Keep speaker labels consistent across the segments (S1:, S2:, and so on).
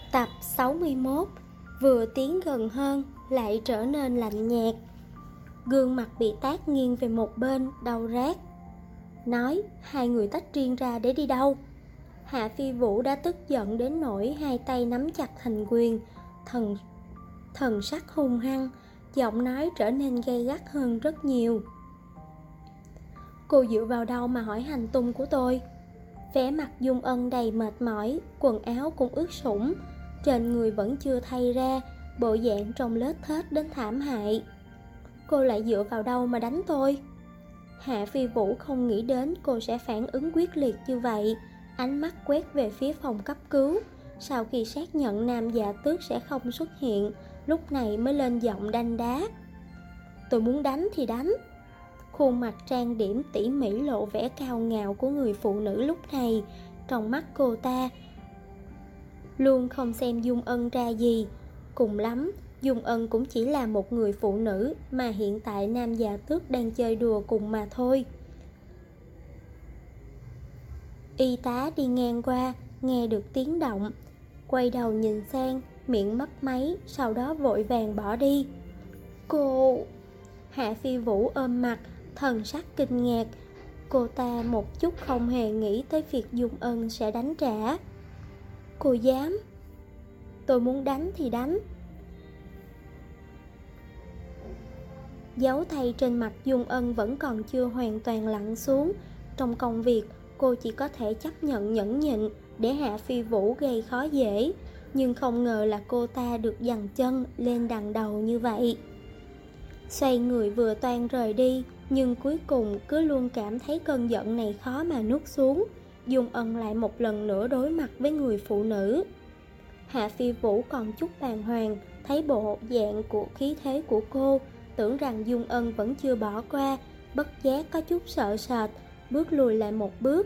S1: Tập 61 vừa tiến gần hơn lại trở nên lạnh nhạt. Gương mặt bị tát nghiêng về một bên, đau rát. Nói, hai người tách riêng ra để đi đâu? Hạ Phi Vũ đã tức giận đến nỗi hai tay nắm chặt thành quyền, thần sắc hung hăng, giọng nói trở nên gay gắt hơn rất nhiều. Cô dựa vào đâu mà hỏi hành tung của tôi? Vẻ mặt Dung Ân đầy mệt mỏi, quần áo cũng ướt sũng, trên người vẫn chưa thay ra, bộ dạng trông lết thết đến thảm hại. Cô lại dựa vào đâu mà đánh tôi? Hạ Phi Vũ không nghĩ đến cô sẽ phản ứng quyết liệt như vậy, ánh mắt quét về phía phòng cấp cứu. Sau khi xác nhận Nam Dạ Tước sẽ không xuất hiện, lúc này mới lên giọng đanh đá. Tôi muốn đánh thì đánh. Khuôn mặt trang điểm tỉ mỉ lộ vẻ cao ngạo của người phụ nữ lúc này. Trong mắt cô ta luôn không xem Dung Ân ra gì. Cùng lắm, Dung Ân cũng chỉ là một người phụ nữ mà hiện tại Nam Dạ Tước đang chơi đùa cùng mà thôi. Y tá đi ngang qua, nghe được tiếng động, quay đầu nhìn sang, miệng mấp máy, sau đó vội vàng bỏ đi. Cô... Hạ Phi Vũ ôm mặt, thần sắc kinh ngạc. Cô ta một chút không hề nghĩ tới việc Dung Ân sẽ đánh trả. Cô dám? Tôi muốn đánh thì đánh. Dấu tay trên mặt Dung Ân vẫn còn chưa hoàn toàn lặn xuống. Trong công việc, cô chỉ có thể chấp nhận nhẫn nhịn để Hạ Phi Vũ gây khó dễ, nhưng không ngờ là cô ta được dằn chân lên đằng đầu như vậy. Xoay người vừa toan rời đi, nhưng cuối cùng cứ luôn cảm thấy cơn giận này khó mà nuốt xuống. Dung Ân lại một lần nữa đối mặt với người phụ nữ. Hạ Phi Vũ còn chút bàng hoàng, thấy bộ dạng của khí thế của cô, tưởng rằng Dung Ân vẫn chưa bỏ qua, bất giác có chút sợ sệt, bước lùi lại một bước.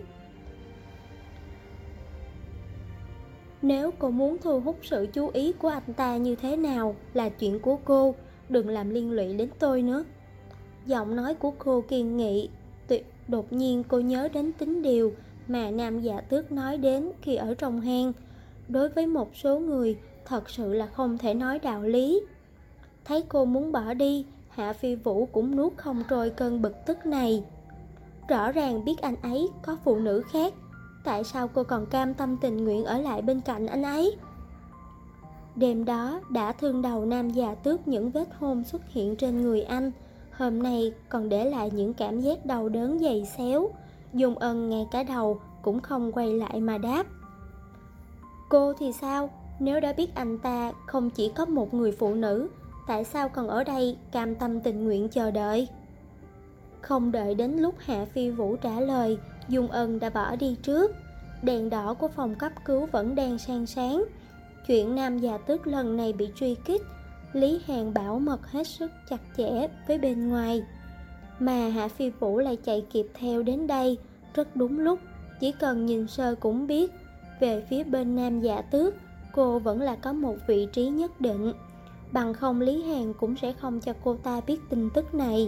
S1: Nếu cô muốn thu hút sự chú ý của anh ta như thế nào là chuyện của cô, đừng làm liên lụy đến tôi nữa. Giọng nói của cô kiên nghị. Đột nhiên cô nhớ đến tính điều mà Nam Dạ Tước nói đến khi ở trong hang. Đối với một số người, thật sự là không thể nói đạo lý. Thấy cô muốn bỏ đi, Hạ Phi Vũ cũng nuốt không trôi cơn bực tức này. Rõ ràng biết anh ấy có phụ nữ khác, tại sao cô còn cam tâm tình nguyện ở lại bên cạnh anh ấy? Đêm đó đã thương đầu Nam Dạ Tước những vết hôn xuất hiện trên người anh, hôm nay còn để lại những cảm giác đau đớn dày xéo. Dung Ân ngay cả đầu cũng không quay lại mà đáp. Cô thì sao? Nếu đã biết anh ta không chỉ có một người phụ nữ, tại sao còn ở đây cam tâm tình nguyện chờ đợi? Không đợi đến lúc Hạ Phi Vũ trả lời, Dung Ân đã bỏ đi trước. Đèn đỏ của phòng cấp cứu vẫn đang sang sáng. Chuyện Nam Dạ Tước lần này bị truy kích, Lý Hàn bảo mật hết sức chặt chẽ với bên ngoài, mà Hạ Phi Vũ lại chạy kịp theo đến đây rất đúng lúc. Chỉ cần nhìn sơ cũng biết, về phía bên Nam Dạ Tước, cô vẫn là có một vị trí nhất định, bằng không Lý Hàn cũng sẽ không cho cô ta biết tin tức này.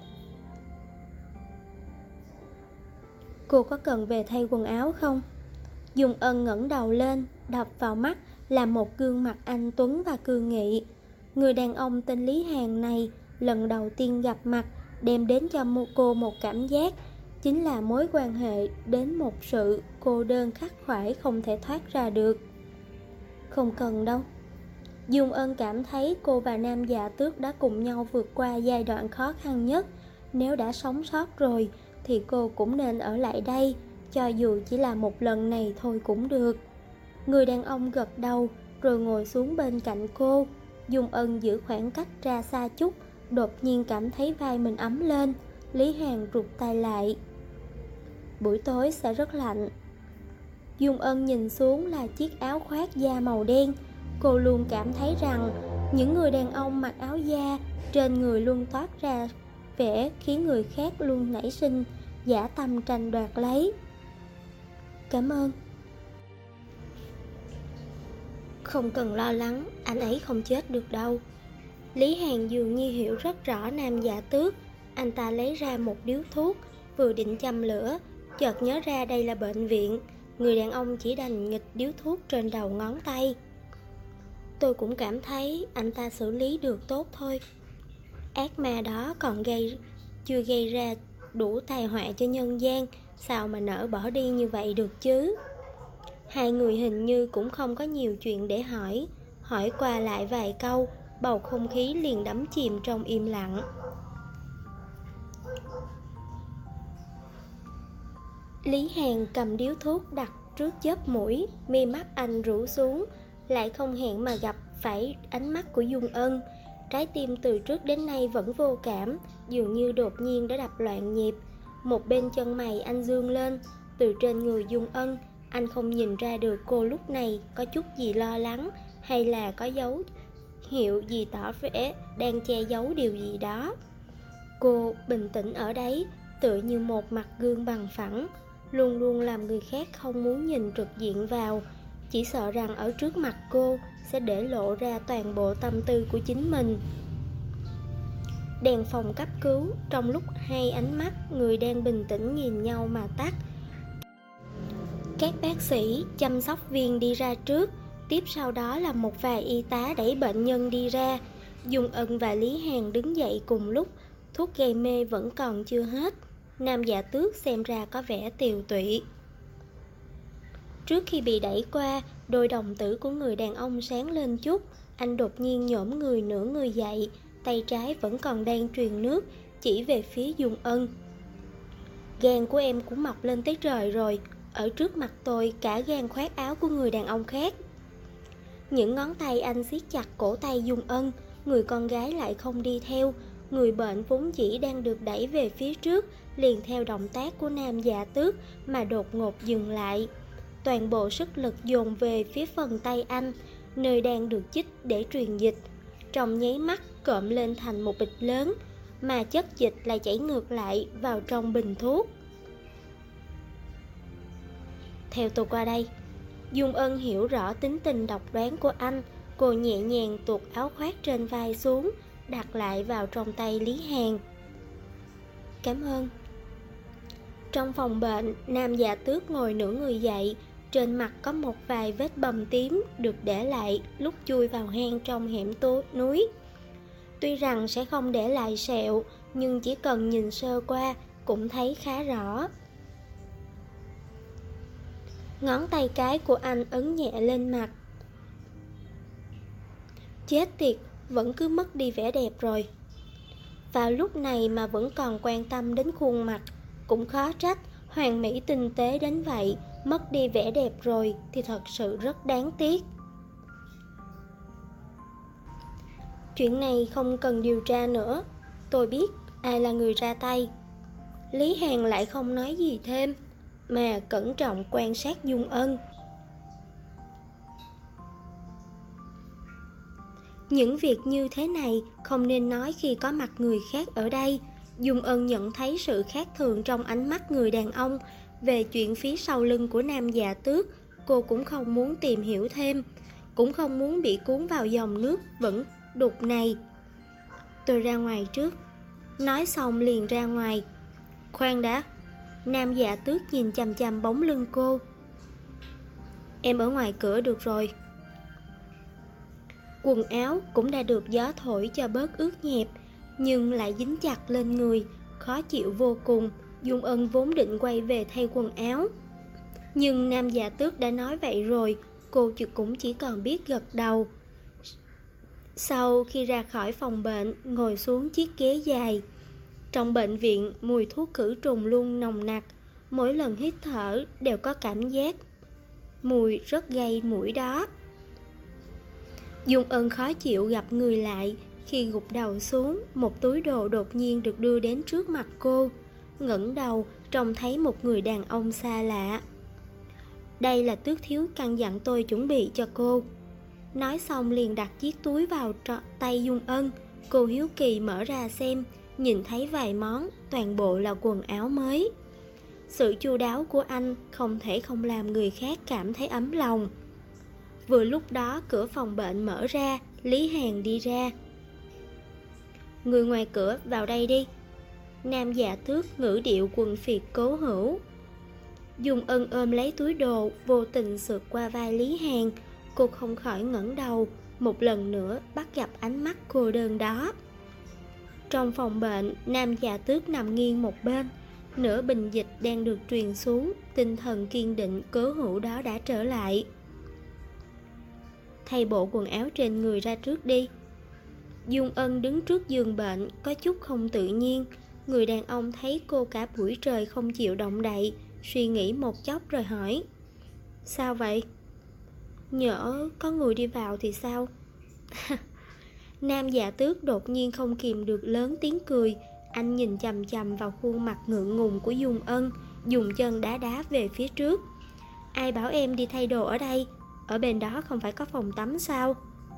S1: Cô có cần về thay quần áo không? Dung Ân ngẩng đầu lên, đập vào mắt là một gương mặt anh tuấn và cương nghị. Người đàn ông tên Lý Hàn này lần đầu tiên gặp mặt đem đến cho cô một cảm giác, chính là mối quan hệ đến một sự cô đơn khắc khoải không thể thoát ra được. Không cần đâu. Dung Ân cảm thấy cô và Nam Dạ Tước đã cùng nhau vượt qua giai đoạn khó khăn nhất. Nếu đã sống sót rồi thì cô cũng nên ở lại đây, cho dù chỉ là một lần này thôi cũng được. Người đàn ông gật đầu rồi ngồi xuống bên cạnh cô. Dung Ân giữ khoảng cách ra xa chút, đột nhiên cảm thấy vai mình ấm lên. Lý Hàn rụt tay lại. Buổi tối sẽ rất lạnh. Dung Ân nhìn xuống là chiếc áo khoác da màu đen. Cô luôn cảm thấy rằng những người đàn ông mặc áo da trên người luôn toát ra vẻ khiến người khác luôn nảy sinh dã tâm tranh đoạt lấy. Cảm ơn. Không cần lo lắng, anh ấy không chết được đâu. Lý Hàn dường như hiểu rất rõ Nam Dạ Tước. Anh ta lấy ra một điếu thuốc, vừa định châm lửa, chợt nhớ ra đây là bệnh viện. Người đàn ông chỉ đành nghịch điếu thuốc trên đầu ngón tay. tôi cũng cảm thấy anh ta xử lý được tốt thôi. Ác ma đó còn chưa gây ra đủ tai họa cho nhân gian, sao mà nỡ bỏ đi như vậy được chứ? Hai người hình như cũng không có nhiều chuyện để hỏi qua lại vài câu, bầu không khí liền đắm chìm trong im lặng. Lý Hàn cầm điếu thuốc đặt trước chóp mũi, mi mắt anh rũ xuống, lại không hẹn mà gặp phải ánh mắt của Dung Ân. Trái tim từ trước đến nay vẫn vô cảm, dường như đột nhiên đã đập loạn nhịp. Một bên chân mày anh dương lên, từ trên người Dung Ân, anh không nhìn ra được cô lúc này có chút gì lo lắng, hay là có dấu hiệu gì tỏ vẻ đang che giấu điều gì đó. Cô bình tĩnh ở đấy, tựa như một mặt gương bằng phẳng, luôn luôn làm người khác không muốn nhìn trực diện vào, chỉ sợ rằng ở trước mặt cô sẽ để lộ ra toàn bộ tâm tư của chính mình. Đèn phòng cấp cứu trong lúc hai ánh mắt người đang bình tĩnh nhìn nhau mà tắt. Các bác sĩ chăm sóc viên đi ra trước, tiếp sau đó là một vài y tá đẩy bệnh nhân đi ra. Dung Ân và Lý Hàn đứng dậy cùng lúc, thuốc gây mê vẫn còn chưa hết. Nam Dạ Tước xem ra có vẻ tiều tụy. Trước khi bị đẩy qua, đôi đồng tử của người đàn ông sáng lên chút. Anh đột nhiên nhổm người nửa người dậy, tay trái vẫn còn đang truyền nước, chỉ về phía Dung Ân. Gan của em cũng mọc lên tới trời rồi, ở trước mặt tôi cả gan khoác áo của người đàn ông khác. Những ngón tay anh siết chặt cổ tay Dung Ân, người con gái lại không đi theo. Người bệnh vốn dĩ đang được đẩy về phía trước, liền theo động tác của Nam Dạ Tước mà đột ngột dừng lại. Toàn bộ sức lực dồn về phía phần tay anh, nơi đang được chích để truyền dịch. Trong nháy mắt cộm lên thành một bịch lớn, mà chất dịch lại chảy ngược lại vào trong bình thuốc. Theo tôi qua đây. Dung Ân hiểu rõ tính tình độc đoán của anh, cô nhẹ nhàng tuột áo khoác trên vai xuống, đặt lại vào trong tay Lý Hàn. Cảm ơn. Trong phòng bệnh, Nam Dạ Tước ngồi nửa người dậy, trên mặt có một vài vết bầm tím được để lại lúc chui vào hang trong hẻm núi. Tuy rằng sẽ không để lại sẹo, nhưng chỉ cần nhìn sơ qua cũng thấy khá rõ. Ngón tay cái của anh ấn nhẹ lên mặt. Chết tiệt, vẫn cứ mất đi vẻ đẹp rồi. Vào lúc này mà vẫn còn quan tâm đến khuôn mặt, cũng khó trách, hoàn mỹ tinh tế đến vậy, mất đi vẻ đẹp rồi thì thật sự rất đáng tiếc. Chuyện này không cần điều tra nữa, tôi biết ai là người ra tay. Lý Hàn lại không nói gì thêm, mà cẩn trọng quan sát Dung Ân. Những việc như thế này không nên nói khi có mặt người khác ở đây. Dung Ân nhận thấy sự khác thường trong ánh mắt người đàn ông. Về chuyện phía sau lưng của Nam Dạ Tước, cô cũng không muốn tìm hiểu thêm, cũng không muốn bị cuốn vào dòng nước vẫn đục này. Tôi ra ngoài trước. Nói xong liền ra ngoài. Khoan đã. Nam Dạ Tước nhìn chằm chằm bóng lưng cô. Em ở ngoài cửa được rồi. Quần áo cũng đã được gió thổi cho bớt ướt nhẹp, nhưng lại dính chặt lên người, khó chịu vô cùng. Dung Ân vốn định quay về thay quần áo, nhưng Nam Dạ Tước đã nói vậy rồi, cô cũng chỉ còn biết gật đầu. Sau khi ra khỏi phòng bệnh, ngồi xuống chiếc ghế dài. Trong bệnh viện, mùi thuốc khử trùng luôn nồng nặc, mỗi lần hít thở đều có cảm giác mùi rất gây mũi đó. Dung Ân khó chịu gặp người lại, khi gục đầu xuống, một túi đồ đột nhiên được đưa đến trước mặt cô. Ngẩng đầu, trông thấy một người đàn ông xa lạ. Đây là Tước thiếu căn dặn tôi chuẩn bị cho cô. Nói xong liền đặt chiếc túi vào tay Dung Ân. Cô hiếu kỳ mở ra xem, nhìn thấy vài món, toàn bộ là quần áo mới. Sự chu đáo của anh không thể không làm người khác cảm thấy ấm lòng. Vừa lúc đó cửa phòng bệnh mở ra, Lý Hàn đi ra. Người ngoài cửa vào đây đi. Nam Dạ Tước ngữ điệu quần phiệt cố hữu. Dung Ân ôm lấy túi đồ, vô tình sượt qua vai Lý Hàn. Cô không khỏi ngẩng đầu, một lần nữa bắt gặp ánh mắt cô đơn đó. Trong phòng bệnh, Nam Dạ Tước nằm nghiêng một bên. Nửa bình dịch đang được truyền xuống, tinh thần kiên định cố hữu đó đã trở lại. Thay bộ quần áo trên người ra trước đi. Dung Ân đứng trước giường bệnh, có chút không tự nhiên. Người đàn ông thấy cô cả buổi trời không chịu động đậy, suy nghĩ một chốc rồi hỏi: sao vậy? Nhỡ có người đi vào thì sao? Nam Dạ Tước đột nhiên không kìm được lớn tiếng cười. Anh nhìn chằm chằm vào khuôn mặt ngượng ngùng của Dung Ân, dùng chân đá đá về phía trước. Ai bảo em đi thay đồ ở đây? Ở bên đó không phải có phòng tắm sao?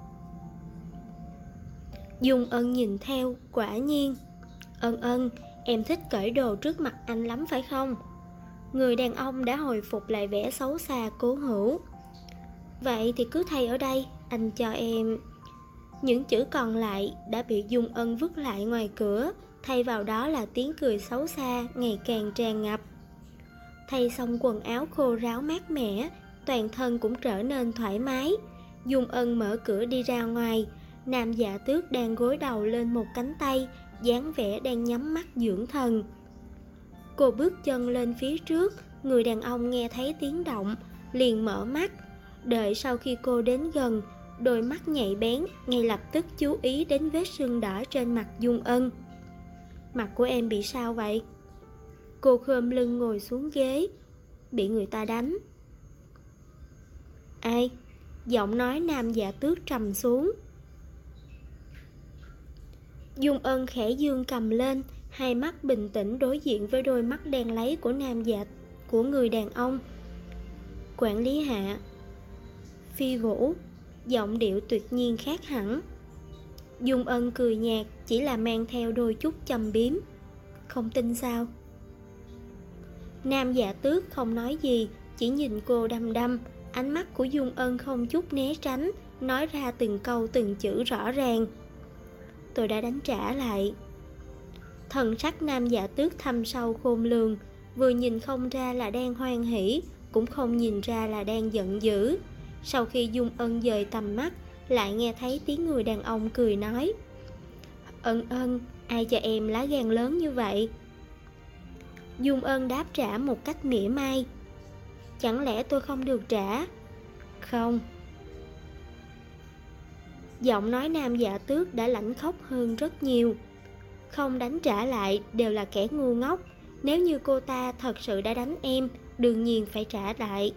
S1: Dung Ân nhìn theo, quả nhiên. Ân, em thích cởi đồ trước mặt anh lắm phải không? Người đàn ông đã hồi phục lại vẻ xấu xa cố hữu. Vậy thì cứ thay ở đây, anh cho em. Những chữ còn lại đã bị Dung Ân vứt lại ngoài cửa, thay vào đó là tiếng cười xấu xa ngày càng tràn ngập. Thay xong quần áo khô ráo mát mẻ, toàn thân cũng trở nên thoải mái. Dung Ân mở cửa đi ra ngoài. Nam Dạ Tước đang gối đầu lên một cánh tay, dáng vẻ đang nhắm mắt dưỡng thần. Cô bước chân lên phía trước, người đàn ông nghe thấy tiếng động, liền mở mắt. Đợi sau khi cô đến gần, đôi mắt nhạy bén ngay lập tức chú ý đến vết sưng đỏ trên mặt Dung Ân. Mặt của em bị sao vậy? Cô khom lưng ngồi xuống ghế. Bị người ta đánh. Ai? Giọng nói Nam Dạ Tước trầm xuống. Dung Ân khẽ dương cầm lên, hai mắt bình tĩnh đối diện với đôi mắt đen láy của người đàn ông. Quản lý Hạ. Phi Vũ. Giọng điệu tuyệt nhiên khác hẳn. Dung Ân cười nhạt, chỉ là mang theo đôi chút châm biếm. Không tin sao? Nam Dạ Tước không nói gì, chỉ nhìn cô đăm đăm. Ánh mắt của Dung Ân không chút né tránh, nói ra từng câu từng chữ rõ ràng. Tôi đã đánh trả lại. Thần sắc Nam Dạ Tước thâm sâu khôn lường, vừa nhìn không ra là đang hoan hỉ, cũng không nhìn ra là đang giận dữ. Sau khi Dung Ân dời tầm mắt, lại nghe thấy tiếng người đàn ông cười nói: Ân, ai cho em lá gan lớn như vậy? Dung Ân đáp trả một cách mỉa mai: Chẳng lẽ tôi không được trả? Không. Giọng nói Nam Dạ Tước đã lãnh khốc hơn rất nhiều. Không đánh trả lại đều là kẻ ngu ngốc. Nếu như cô ta thật sự đã đánh em, đương nhiên phải trả lại.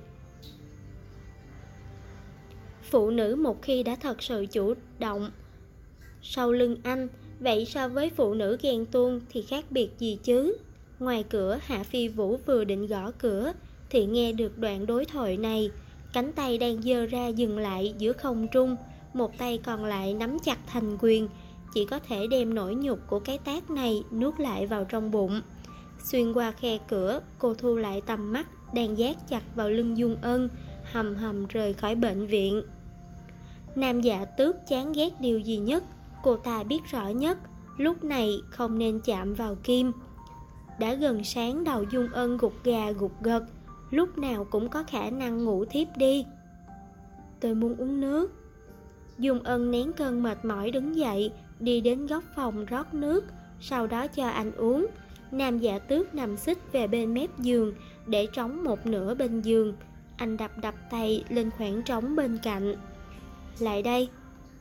S1: Phụ nữ một khi đã thật sự chủ động sau lưng anh, vậy so với phụ nữ ghen tuông thì khác biệt gì chứ? Ngoài cửa, Hạ Phi Vũ vừa định gõ cửa thì nghe được đoạn đối thoại này. Cánh tay đang giơ ra dừng lại giữa không trung, một tay còn lại nắm chặt thành quyền, chỉ có thể đem nỗi nhục của cái tát này nuốt lại vào trong bụng. Xuyên qua khe cửa, cô thu lại tầm mắt đang dát chặt vào lưng Dung Ân, hầm hầm rời khỏi bệnh viện. Nam Dạ Tước chán ghét điều gì nhất? Cô ta biết rõ nhất, lúc này không nên chạm vào kim. Đã gần sáng, đầu Dung Ân gục gà gục gật, lúc nào cũng có khả năng ngủ thiếp đi. Tôi muốn uống nước. Dung Ân nén cơn mệt mỏi đứng dậy, đi đến góc phòng rót nước, sau đó cho anh uống. Nam Dạ Tước nằm xích về bên mép giường, để trống một nửa bên giường. Anh đập tay lên khoảng trống bên cạnh. Lại đây.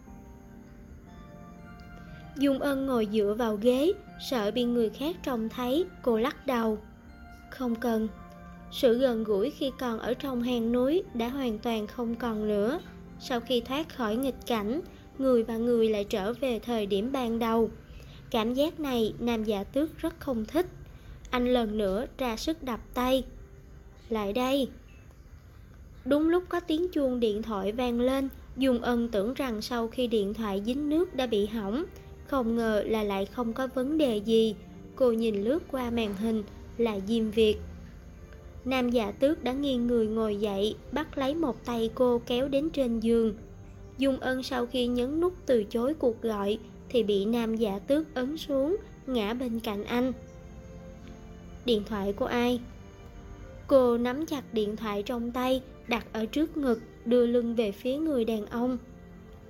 S1: Dung Ân ngồi dựa vào ghế, sợ bị người khác trông thấy, cô lắc đầu. Không cần. Sự gần gũi khi còn ở trong hang núi đã hoàn toàn không còn nữa. Sau khi thoát khỏi nghịch cảnh, người và người lại trở về thời điểm ban đầu. Cảm giác này Nam Dạ Tước rất không thích. Anh lần nữa ra sức đập tay. Lại đây. Đúng lúc có tiếng chuông điện thoại vang lên, Dung Ân tưởng rằng sau khi điện thoại dính nước đã bị hỏng, không ngờ là lại không có vấn đề gì. Cô nhìn lướt qua màn hình, là Diêm Việt. Nam Dạ Tước đã nghiêng người ngồi dậy, bắt lấy một tay cô kéo đến trên giường. Dung Ân sau khi nhấn nút từ chối cuộc gọi thì bị Nam Dạ Tước ấn xuống, ngã bên cạnh anh. Điện thoại của ai? Cô nắm chặt điện thoại trong tay, đặt ở trước ngực, đưa lưng về phía người đàn ông.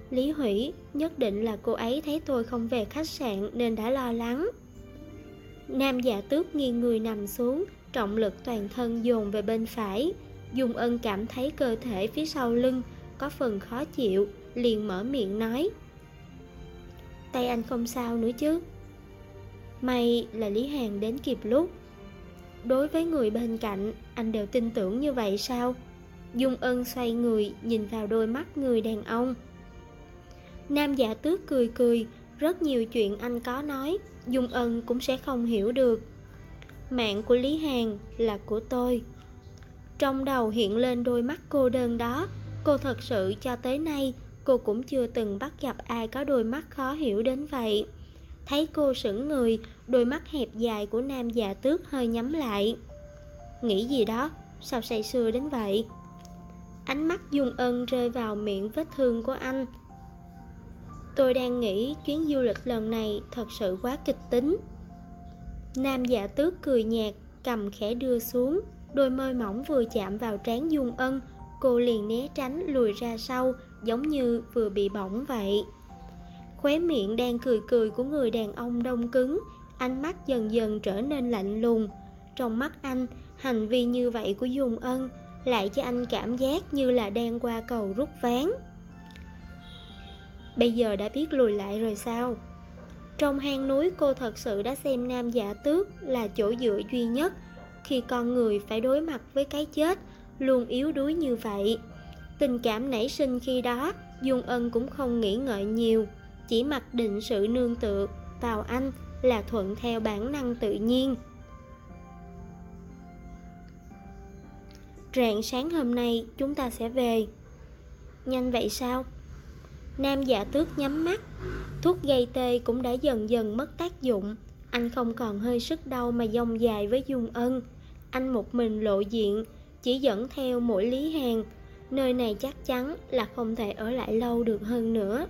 S1: Lý Hủy, nhất định là cô ấy thấy tôi không về khách sạn nên đã lo lắng. Nam Dạ Tước nghiêng người nằm xuống, trọng lực toàn thân dồn về bên phải. Dung Ân cảm thấy cơ thể phía sau lưng có phần khó chịu, liền mở miệng nói: tay anh không sao nữa chứ? May là Lý Hàn đến kịp lúc. Đối với người bên cạnh, anh đều tin tưởng như vậy sao? Dung Ân xoay người nhìn vào đôi mắt người đàn ông. Nam Dạ Tước cười cười, rất nhiều chuyện anh có nói, Dung Ân cũng sẽ không hiểu được. Mạng của Lý Hàn là của tôi. Trong đầu hiện lên đôi mắt cô đơn đó. Cô thật sự cho tới nay cô cũng chưa từng bắt gặp ai có đôi mắt khó hiểu đến vậy. Thấy cô sững người, đôi mắt hẹp dài của Nam Dạ Tước hơi nhắm lại. Nghĩ gì đó, sao say sưa đến vậy? Ánh mắt Dung Ân rơi vào miệng vết thương của anh. Tôi đang nghĩ chuyến du lịch lần này thật sự quá kịch tính. Nam Dạ Tước cười nhạt, cầm khẽ đưa xuống. Đôi môi mỏng vừa chạm vào trán Dung Ân, cô liền né tránh lùi ra sau, giống như vừa bị bỏng vậy. Khóe miệng đang cười cười của người đàn ông đông cứng, ánh mắt dần dần trở nên lạnh lùng. Trong mắt anh, hành vi như vậy của Dung Ân lại cho anh cảm giác như là đang qua cầu rút ván. Bây giờ đã biết lùi lại rồi sao? Trong hang núi cô thật sự đã xem Nam Dạ Tước là chỗ dựa duy nhất. Khi con người phải đối mặt với cái chết, luôn yếu đuối như vậy. Tình cảm nảy sinh khi đó, Dung Ân cũng không nghĩ ngợi nhiều, chỉ mặc định sự nương tựa vào anh là thuận theo bản năng tự nhiên. Rạng sáng hôm nay chúng ta sẽ về. Nhanh vậy sao? Nam Dạ Tước nhắm mắt. Thuốc gây tê cũng đã dần dần mất tác dụng. Anh không còn hơi sức đâu mà dông dài với Dung Ân. Anh một mình lộ diện, chỉ dẫn theo mỗi Lý Hàn. Nơi này chắc chắn là không thể ở lại lâu được hơn nữa.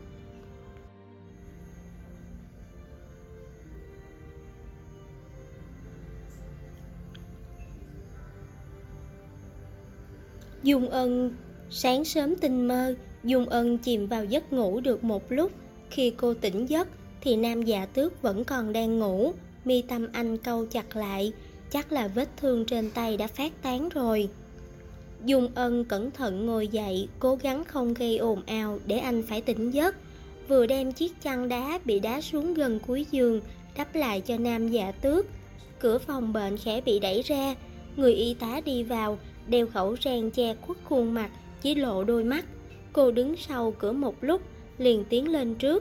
S1: Dung Ân sáng sớm tinh mơ. Dung Ân chìm vào giấc ngủ được một lúc. Khi cô tỉnh giấc thì Nam Dạ Tước vẫn còn đang ngủ. Mi tâm anh cau chặt lại, chắc là vết thương trên tay đã phát tán rồi. Dung Ân cẩn thận ngồi dậy, cố gắng không gây ồn ào để anh phải tỉnh giấc. Vừa đem chiếc chăn đá bị đá xuống gần cuối giường đắp lại cho Nam Dạ Tước. Cửa phòng bệnh khẽ bị đẩy ra. Người y tá đi vào, đeo khẩu trang che khuất khuôn mặt, chỉ lộ đôi mắt. Cô đứng sau cửa một lúc, liền tiến lên trước.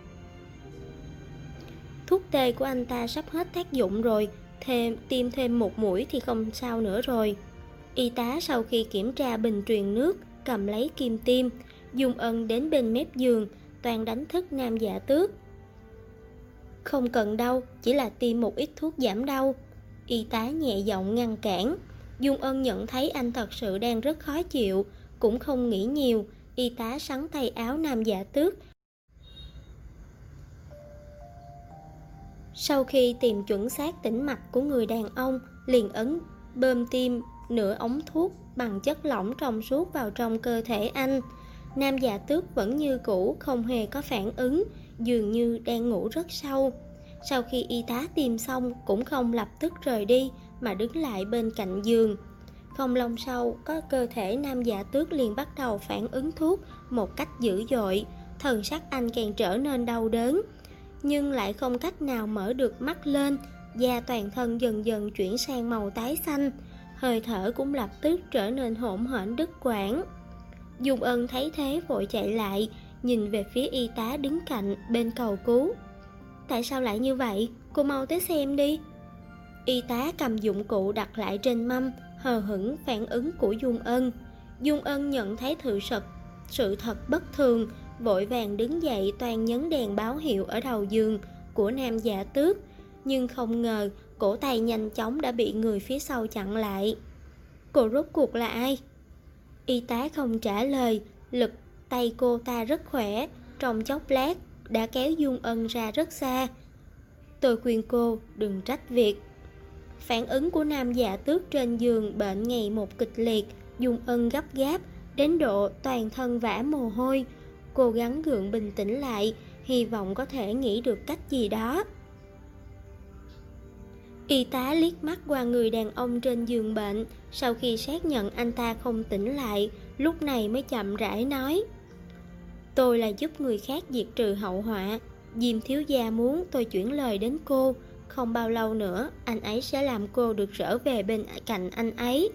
S1: Thuốc tê của anh ta sắp hết tác dụng rồi, tiêm thêm một mũi thì không sao nữa rồi. Y tá sau khi kiểm tra bình truyền nước, cầm lấy kim tiêm. Dung Ân đến bên mép giường, toàn đánh thức Nam Dạ Tước. Không cần đâu, chỉ là tiêm một ít thuốc giảm đau. Y tá nhẹ giọng ngăn cản. Dung Ân nhận thấy anh thật sự đang rất khó chịu, cũng không nghĩ nhiều. Y tá sắn tay áo Nam Dạ Tước. Sau khi tìm chuẩn xác tĩnh mạch của người đàn ông, liền ấn bơm tim nửa ống thuốc bằng chất lỏng trong suốt vào trong cơ thể anh. Nam Dạ Tước vẫn như cũ, không hề có phản ứng, dường như đang ngủ rất sâu. Sau khi y tá tiêm xong cũng không lập tức rời đi mà đứng lại bên cạnh giường. Không lâu sau, có cơ thể Nam Dạ Tước liền bắt đầu phản ứng thuốc một cách dữ dội. Thần sắc anh càng trở nên đau đớn, nhưng lại không cách nào mở được mắt lên. Da toàn thân dần dần chuyển sang màu tái xanh, hơi thở cũng lập tức trở nên hỗn hển đứt quãng. Dung Ân thấy thế vội chạy lại, nhìn về phía y tá đứng cạnh bên cầu cứu. Tại sao lại như vậy? Cô mau tới xem đi. Y tá cầm dụng cụ đặt lại trên mâm, hờ hững phản ứng của Dung Ân. Dung Ân nhận thấy sự thật bất thường, vội vàng đứng dậy toàn nhấn đèn báo hiệu ở đầu giường của Nam Dạ Tước. Nhưng không ngờ cổ tay nhanh chóng đã bị người phía sau chặn lại. Cô rốt cuộc là ai? Y tá không trả lời, lực tay cô ta rất khỏe, trong chốc lát đã kéo Dung Ân ra rất xa. Tôi khuyên cô đừng trách việc. Phản ứng của Nam Dạ Tước trên giường bệnh ngày một kịch liệt. Dung Ân gấp gáp đến độ toàn thân vã mồ hôi. cố gắng gượng bình tĩnh lại, hy vọng có thể nghĩ được cách gì đó. Y tá liếc mắt qua người đàn ông trên giường bệnh, sau khi xác nhận anh ta không tỉnh lại, lúc này mới chậm rãi nói: tôi là giúp người khác diệt trừ hậu họa. Diêm thiếu gia muốn tôi chuyển lời đến cô, không bao lâu nữa anh ấy sẽ làm cô được trở về bên cạnh anh ấy.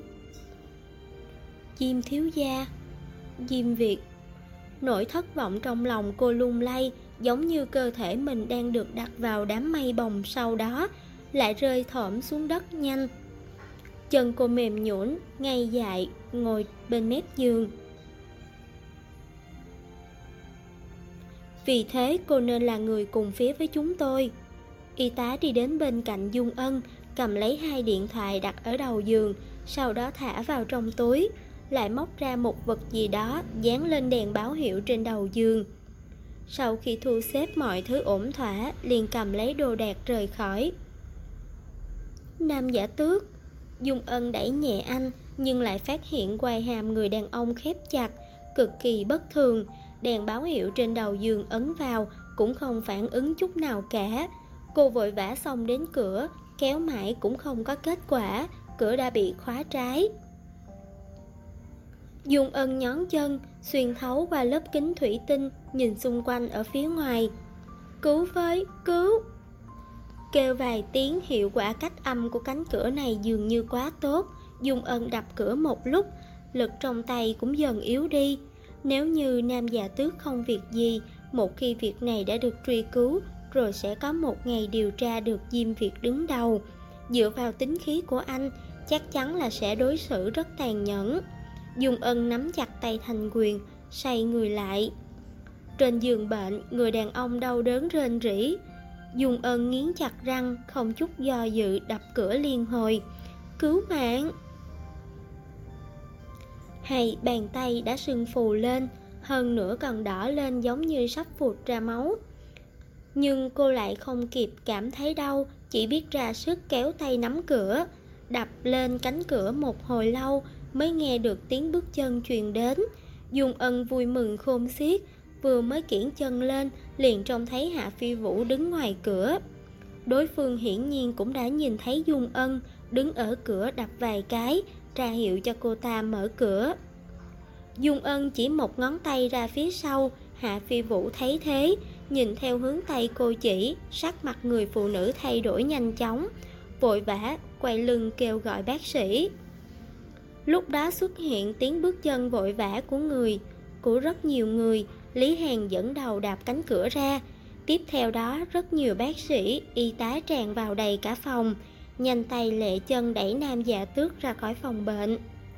S1: Diêm thiếu gia, Diêm Việt. Nỗi thất vọng trong lòng cô lung lay, giống như cơ thể mình đang được đặt vào đám mây bồng, sau đó lại rơi thõm xuống đất nhanh. Chân cô mềm nhũn, ngay dại ngồi bên mép giường. Vì thế cô nên là người cùng phía với chúng tôi. Y tá đi đến bên cạnh Dung Ân, cầm lấy 2 điện thoại đặt ở đầu giường, sau đó thả vào trong túi, lại móc ra một vật gì đó dán lên đèn báo hiệu trên đầu giường. Sau khi thu xếp mọi thứ ổn thỏa, liền cầm lấy đồ đạc rời khỏi. Nam Giả Tước. Dung Ân đẩy nhẹ anh, nhưng lại phát hiện quai hàm người đàn ông khép chặt, cực kỳ bất thường. Đèn báo hiệu trên đầu giường ấn vào cũng không phản ứng chút nào cả. Cô vội vã xông đến cửa, kéo mãi cũng không có kết quả, cửa đã bị khóa trái. Dung Ân nhón chân, xuyên thấu qua lớp kính thủy tinh, nhìn xung quanh ở phía ngoài. Cứu với, cứu! Kêu vài tiếng, hiệu quả cách âm của cánh cửa này dường như quá tốt. Dung Ân đập cửa một lúc, lực trong tay cũng dần yếu đi. Nếu như Nam Giả Tước không việc gì, một khi việc này đã được truy cứu, rồi sẽ có một ngày điều tra được Diêm Việt đứng đầu. Dựa vào tính khí của anh, chắc chắn là sẽ đối xử rất tàn nhẫn. Dung Ân nắm chặt tay thành quyền, xoay người lại. Trên giường bệnh, người đàn ông đau đớn rên rỉ. Dung Ân nghiến chặt răng, không chút do dự đập cửa liên hồi. Cứu mạng! Hay bàn tay đã sưng phù lên, hơn nữa còn đỏ lên giống như sắp phụt ra máu. Nhưng cô lại không kịp cảm thấy đau, chỉ biết ra sức kéo tay nắm cửa. Đập lên cánh cửa một hồi lâu mới nghe được tiếng bước chân truyền đến. Dung Ân vui mừng khôn xiết, vừa mới kiễng chân lên liền trông thấy Hạ Phi Vũ đứng ngoài cửa. Đối phương hiển nhiên cũng đã nhìn thấy Dung Ân, đứng ở cửa đập vài cái, ra hiệu cho cô ta mở cửa. Dung Ân chỉ một ngón tay ra phía sau. Hạ Phi Vũ thấy thế, nhìn theo hướng tay cô chỉ, sắc mặt người phụ nữ thay đổi nhanh chóng, vội vã quay lưng kêu gọi bác sĩ. Lúc đó xuất hiện tiếng bước chân vội vã của rất nhiều người. Lý Hàn dẫn đầu đạp cánh cửa ra. Tiếp theo đó rất nhiều bác sĩ, y tá tràn vào đầy cả phòng, nhanh tay lẹ chân đẩy Nam Giả Tước ra khỏi phòng bệnh.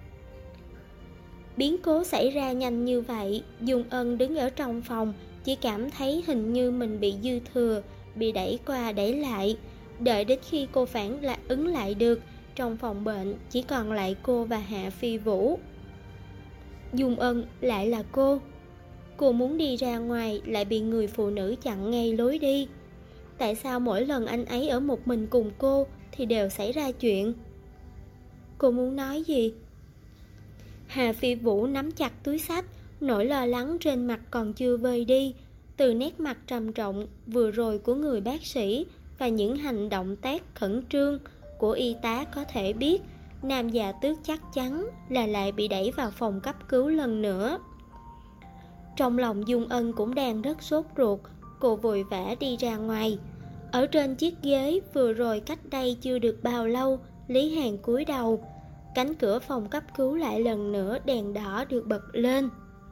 S1: Biến cố xảy ra nhanh như vậy, Dung Ân đứng ở trong phòng, chỉ cảm thấy hình như mình bị dư thừa, bị đẩy qua đẩy lại. Đợi đến khi cô phản ứng lại được, trong phòng bệnh chỉ còn lại cô và Hạ Phi Vũ. Dung Ân, lại là cô. Cô muốn đi ra ngoài lại bị người phụ nữ chặn ngay lối đi. Tại sao mỗi lần anh ấy ở một mình cùng cô thì đều xảy ra chuyện? Cô muốn nói gì? Hà Phi Vũ nắm chặt túi xách, nỗi lo lắng trên mặt còn chưa vơi đi. Từ nét mặt trầm trọng vừa rồi của người bác sĩ và những hành động tác khẩn trương của y tá có thể biết Nam Giả Tước chắc chắn là lại bị đẩy vào phòng cấp cứu lần nữa. Trong lòng Dung Ân cũng đang rất sốt ruột, cô vội vã đi ra ngoài. Ở trên chiếc ghế vừa rồi cách đây chưa được bao lâu, Lý Hàn cúi đầu. Cánh cửa phòng cấp cứu lại lần nữa đèn đỏ được bật lên.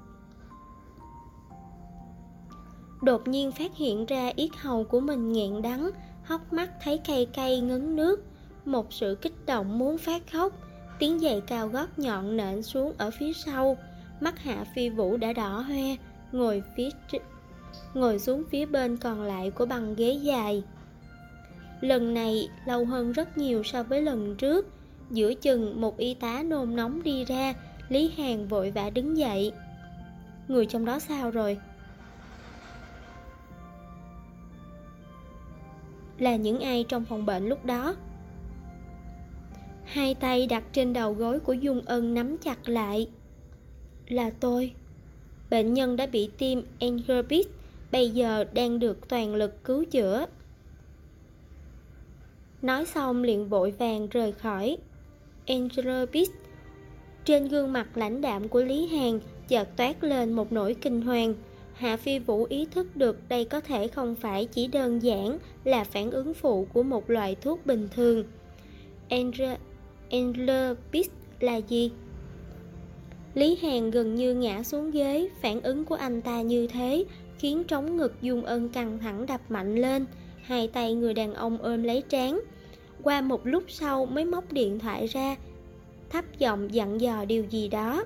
S1: Đột nhiên phát hiện ra yết hầu của mình nghẹn đắng, hốc mắt thấy cay cay ngấn nước. Một sự kích động muốn phát khóc. Tiếng giày cao gót nhọn nện xuống ở phía sau. Mắt Hạ Phi Vũ đã đỏ hoe, ngồi xuống phía bên còn lại của băng ghế dài. Lần này lâu hơn rất nhiều so với lần trước. Giữa chừng một y tá nôn nóng đi ra. Lý Hàn vội vã đứng dậy. Người trong đó sao rồi? Là những ai trong phòng bệnh lúc đó? Hai tay đặt trên đầu gối của Dung Ân nắm chặt lại. Là tôi. Bệnh nhân đã bị tiêm Engerbeat, bây giờ đang được toàn lực cứu chữa. Nói xong liền vội vàng rời khỏi. Engerbeat. Trên gương mặt lãnh đạm của Lý Hàn chợt toát lên một nỗi kinh hoàng. Hạ Phi Vũ ý thức được đây có thể không phải chỉ đơn giản là phản ứng phụ của một loại thuốc bình thường. Engerbeat là gì? Lý Hàn gần như ngã xuống ghế. Phản ứng của anh ta như thế khiến trống ngực Dung Ân căng thẳng đập mạnh lên. Hai tay người đàn ông ôm lấy trán. Qua một lúc sau mới móc điện thoại ra, thấp giọng dặn dò điều gì đó.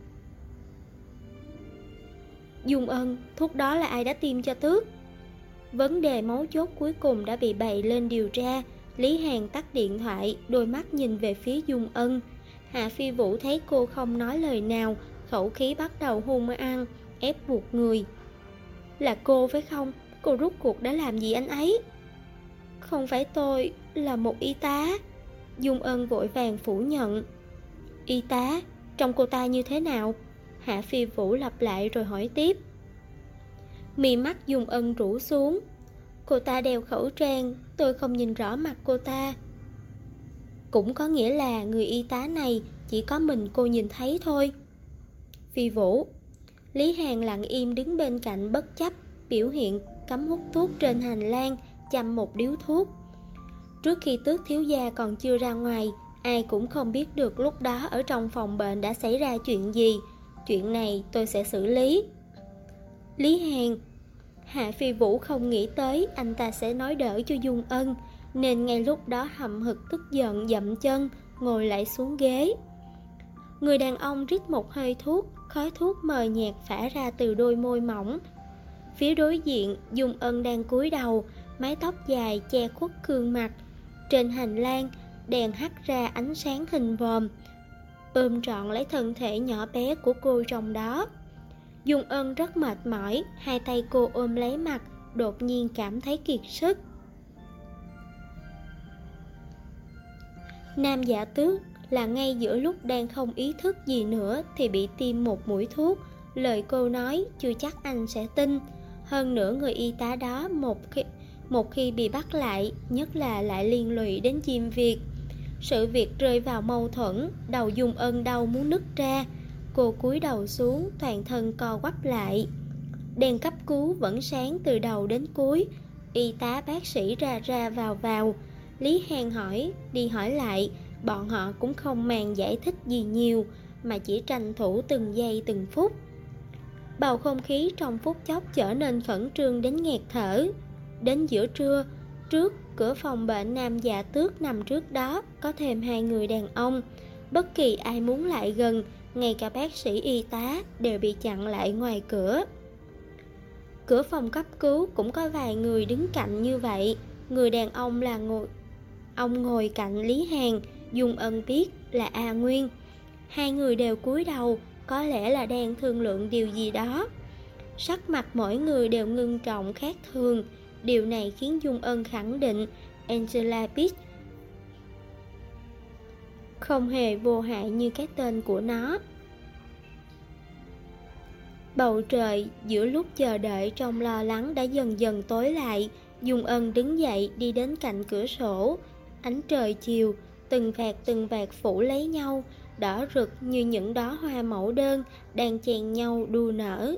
S1: Dung Ân, thuốc đó là ai đã tiêm cho Tước? Vấn đề mấu chốt cuối cùng đã bị bày lên điều tra. Lý Hàn tắt điện thoại, đôi mắt nhìn về phía Dung Ân. Hạ Phi Vũ thấy cô không nói lời nào, khẩu khí bắt đầu hung hăng, ép buộc người. Là cô phải không? Cô rốt cuộc đã làm gì anh ấy? Không phải tôi, là một y tá. Dung Ân vội vàng phủ nhận. Y tá? Trông cô ta như thế nào? Hạ Phi Vũ lặp lại rồi hỏi tiếp. Mí mắt Dung Ân rũ xuống. Cô ta đeo khẩu trang, tôi không nhìn rõ mặt cô ta. Cũng có nghĩa là người y tá này chỉ có mình cô nhìn thấy thôi. Phi Vũ. Lý Hàn lặng im đứng bên cạnh bất chấp biểu hiện cấm hút thuốc trên hành lang, chăm một điếu thuốc. Trước khi Tước thiếu gia còn chưa ra ngoài, ai cũng không biết được lúc đó ở trong phòng bệnh đã xảy ra chuyện gì. Chuyện này tôi sẽ xử lý. Lý Hàn. Hạ Phi Vũ không nghĩ tới anh ta sẽ nói đỡ cho Dung Ân, nên ngay lúc đó hậm hực tức giận dậm chân, ngồi lại xuống ghế. Người đàn ông rít một hơi thuốc, khói thuốc mờ nhạt phả ra từ đôi môi mỏng. Phía đối diện, Dung Ân đang cúi đầu, mái tóc dài che khuất gương mặt. Trên hành lang, đèn hắt ra ánh sáng hình vòm, ôm trọn lấy thân thể nhỏ bé của cô trong đó. Dung Ân rất mệt mỏi, hai tay cô ôm lấy mặt, đột nhiên cảm thấy kiệt sức. Nam Dạ Tước là ngay giữa lúc đang không ý thức gì nữa thì bị tiêm một mũi thuốc. Lời cô nói chưa chắc anh sẽ tin. Hơn nữa người y tá đó một khi bị bắt lại, nhất là lại liên lụy đến chim Việt. Sự việc rơi vào mâu thuẫn, đầu Dung Ân đau muốn nứt ra. Cô cúi đầu xuống, toàn thân co quắp lại. Đèn cấp cứu vẫn sáng từ đầu đến cuối. Y tá bác sĩ ra ra vào. Lý Hàn hỏi đi hỏi lại, bọn họ cũng không màng giải thích gì nhiều, mà chỉ tranh thủ từng giây từng phút. Bầu không khí trong phút chốc trở nên khẩn trương đến nghẹt thở. Đến giữa trưa, trước cửa phòng bệnh Nam Dạ Tước nằm trước đó có thêm hai người đàn ông. Bất kỳ ai muốn lại gần, ngay cả bác sĩ y tá đều bị chặn lại ngoài cửa. Cửa phòng cấp cứu cũng có vài người đứng cạnh như vậy. Người đàn ông là ông ngồi cạnh Lý Hàn, Dung Ân biết là A Nguyên. Hai người đều cúi đầu, có lẽ là đang thương lượng điều gì đó. Sắc mặt mỗi người đều ngưng trọng khác thường. Điều này khiến Dung Ân khẳng định Angela Peach không hề vô hại như cái tên của nó. Bầu trời giữa lúc chờ đợi trong lo lắng đã dần dần tối lại. Dung Ân đứng dậy đi đến cạnh cửa sổ. Ánh trời chiều từng vạt phủ lấy nhau, đỏ rực như những đóa hoa mẫu đơn đang chèn nhau đua nở.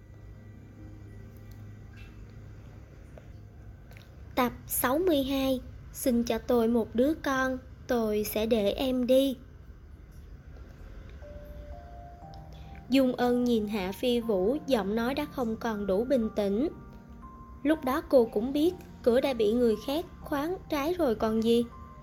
S1: Tập 62. Xin cho tôi một đứa con, tôi sẽ để em đi. Dung Ân nhìn Hạ Phi Vũ, giọng nói đã không còn đủ bình tĩnh. Lúc đó cô cũng biết cửa đã bị người khác khóa trái rồi còn gì.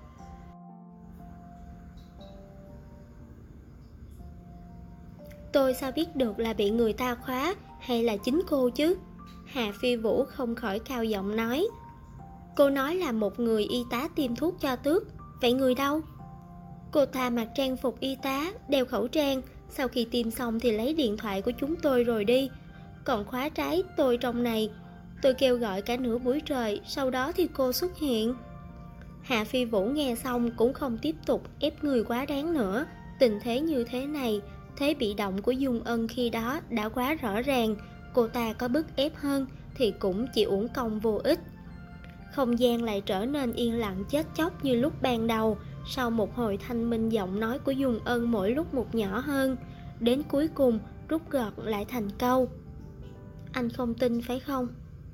S1: Tôi sao biết được là bị người ta khóa, hay là chính cô chứ? Hạ Phi Vũ không khỏi cao giọng nói. Cô nói là một người y tá tiêm thuốc cho Tước, vậy người đâu? Cô ta mặc trang phục y tá, đeo khẩu trang, sau khi tiêm xong thì lấy điện thoại của chúng tôi rồi đi. Còn khóa trái tôi trong này. Tôi kêu gọi cả nửa buổi trời, sau đó thì cô xuất hiện. Hạ Phi Vũ nghe xong cũng không tiếp tục ép người quá đáng nữa. Tình thế như thế này, Thế bị động của Dung Ân khi đó đã quá rõ ràng, cô ta có bức ép hơn thì cũng chỉ uổng công vô ích. Không gian lại trở nên yên lặng chết chóc như lúc ban đầu. Sau một hồi thanh minh, giọng nói của Dung Ân mỗi lúc một nhỏ hơn, đến cuối cùng rút gọn lại thành câu: "Anh không tin phải không?"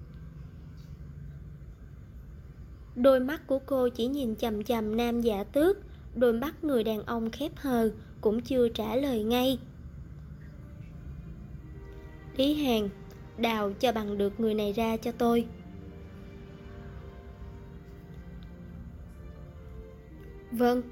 S1: Đôi mắt của cô chỉ nhìn chằm chằm Nam Dạ Tước, đôi mắt người đàn ông khép hờ, cũng chưa trả lời ngay. "Lý Hàn, đào cho bằng được người này ra cho tôi." "Vâng."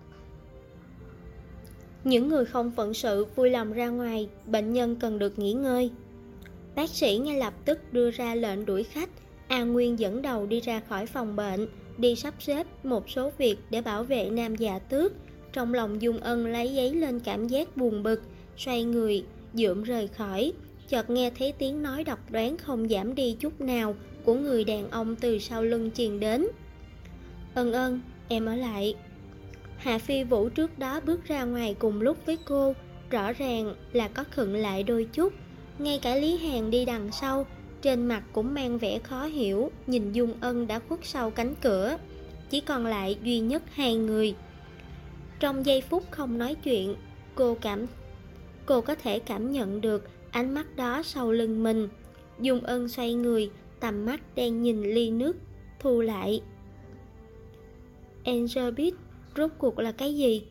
S1: Những người không phận sự vui lòng ra ngoài, bệnh nhân cần được nghỉ ngơi. Bác sĩ ngay lập tức đưa ra lệnh đuổi khách. A Nguyên dẫn đầu đi ra khỏi phòng bệnh, đi sắp xếp một số việc để bảo vệ Nam Dạ Tước. Trong lòng Dung Ân lấy giấy lên cảm giác buồn bực, xoay người dượm rời khỏi. Chợt nghe thấy tiếng nói độc đoán không giảm đi chút nào của người đàn ông từ sau lưng truyền đến: "Ân Ân, em ở lại." Hạ Phi Vũ trước đó bước ra ngoài cùng lúc với cô, rõ ràng là có khựng lại đôi chút. Ngay cả Lý Hàn đi đằng sau, trên mặt cũng mang vẻ khó hiểu, nhìn Dung Ân đã khuất sau cánh cửa. Chỉ còn lại duy nhất hai người. Trong giây phút không nói chuyện, cô có thể cảm nhận được ánh mắt đó sau lưng mình. Dung Ân xoay người, tầm mắt đang nhìn ly nước thu lại. "Angel Beat, rốt cuộc là cái gì?"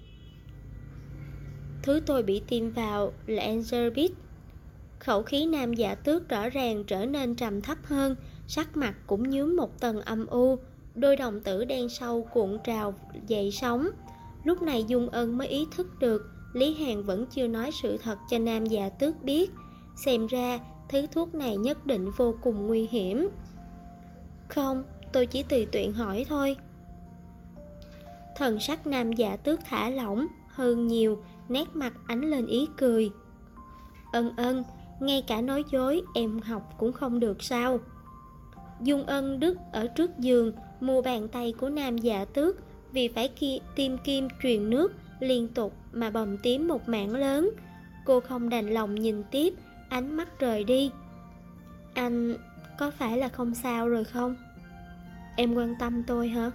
S1: "Thứ tôi bị tiêm vào là Angel Beat." Khẩu khí Nam Dạ Tước rõ ràng trở nên trầm thấp hơn, sắc mặt cũng nhuốm một tầng âm u, đôi đồng tử đen sâu cuộn trào dậy sóng. Lúc này Dung Ân mới ý thức được Lý Hàn vẫn chưa nói sự thật cho Nam Dạ Tước biết. Xem ra thứ thuốc này nhất định vô cùng nguy hiểm. "Không, tôi chỉ tùy tiện hỏi thôi." Thần sắc Nam Dạ Tước thả lỏng hơn nhiều, nét mặt ánh lên ý cười. "Ân Ân, ngay cả nói dối em học cũng không được sao?" Dung Ân đứng ở trước giường, mu bàn tay của Nam Dạ Tước vì phải tiêm kim truyền nước liên tục mà bầm tím một mảng lớn. Cô không đành lòng nhìn tiếp, ánh mắt rời đi. "Anh có phải là không sao rồi không? Em quan tâm tôi hả?"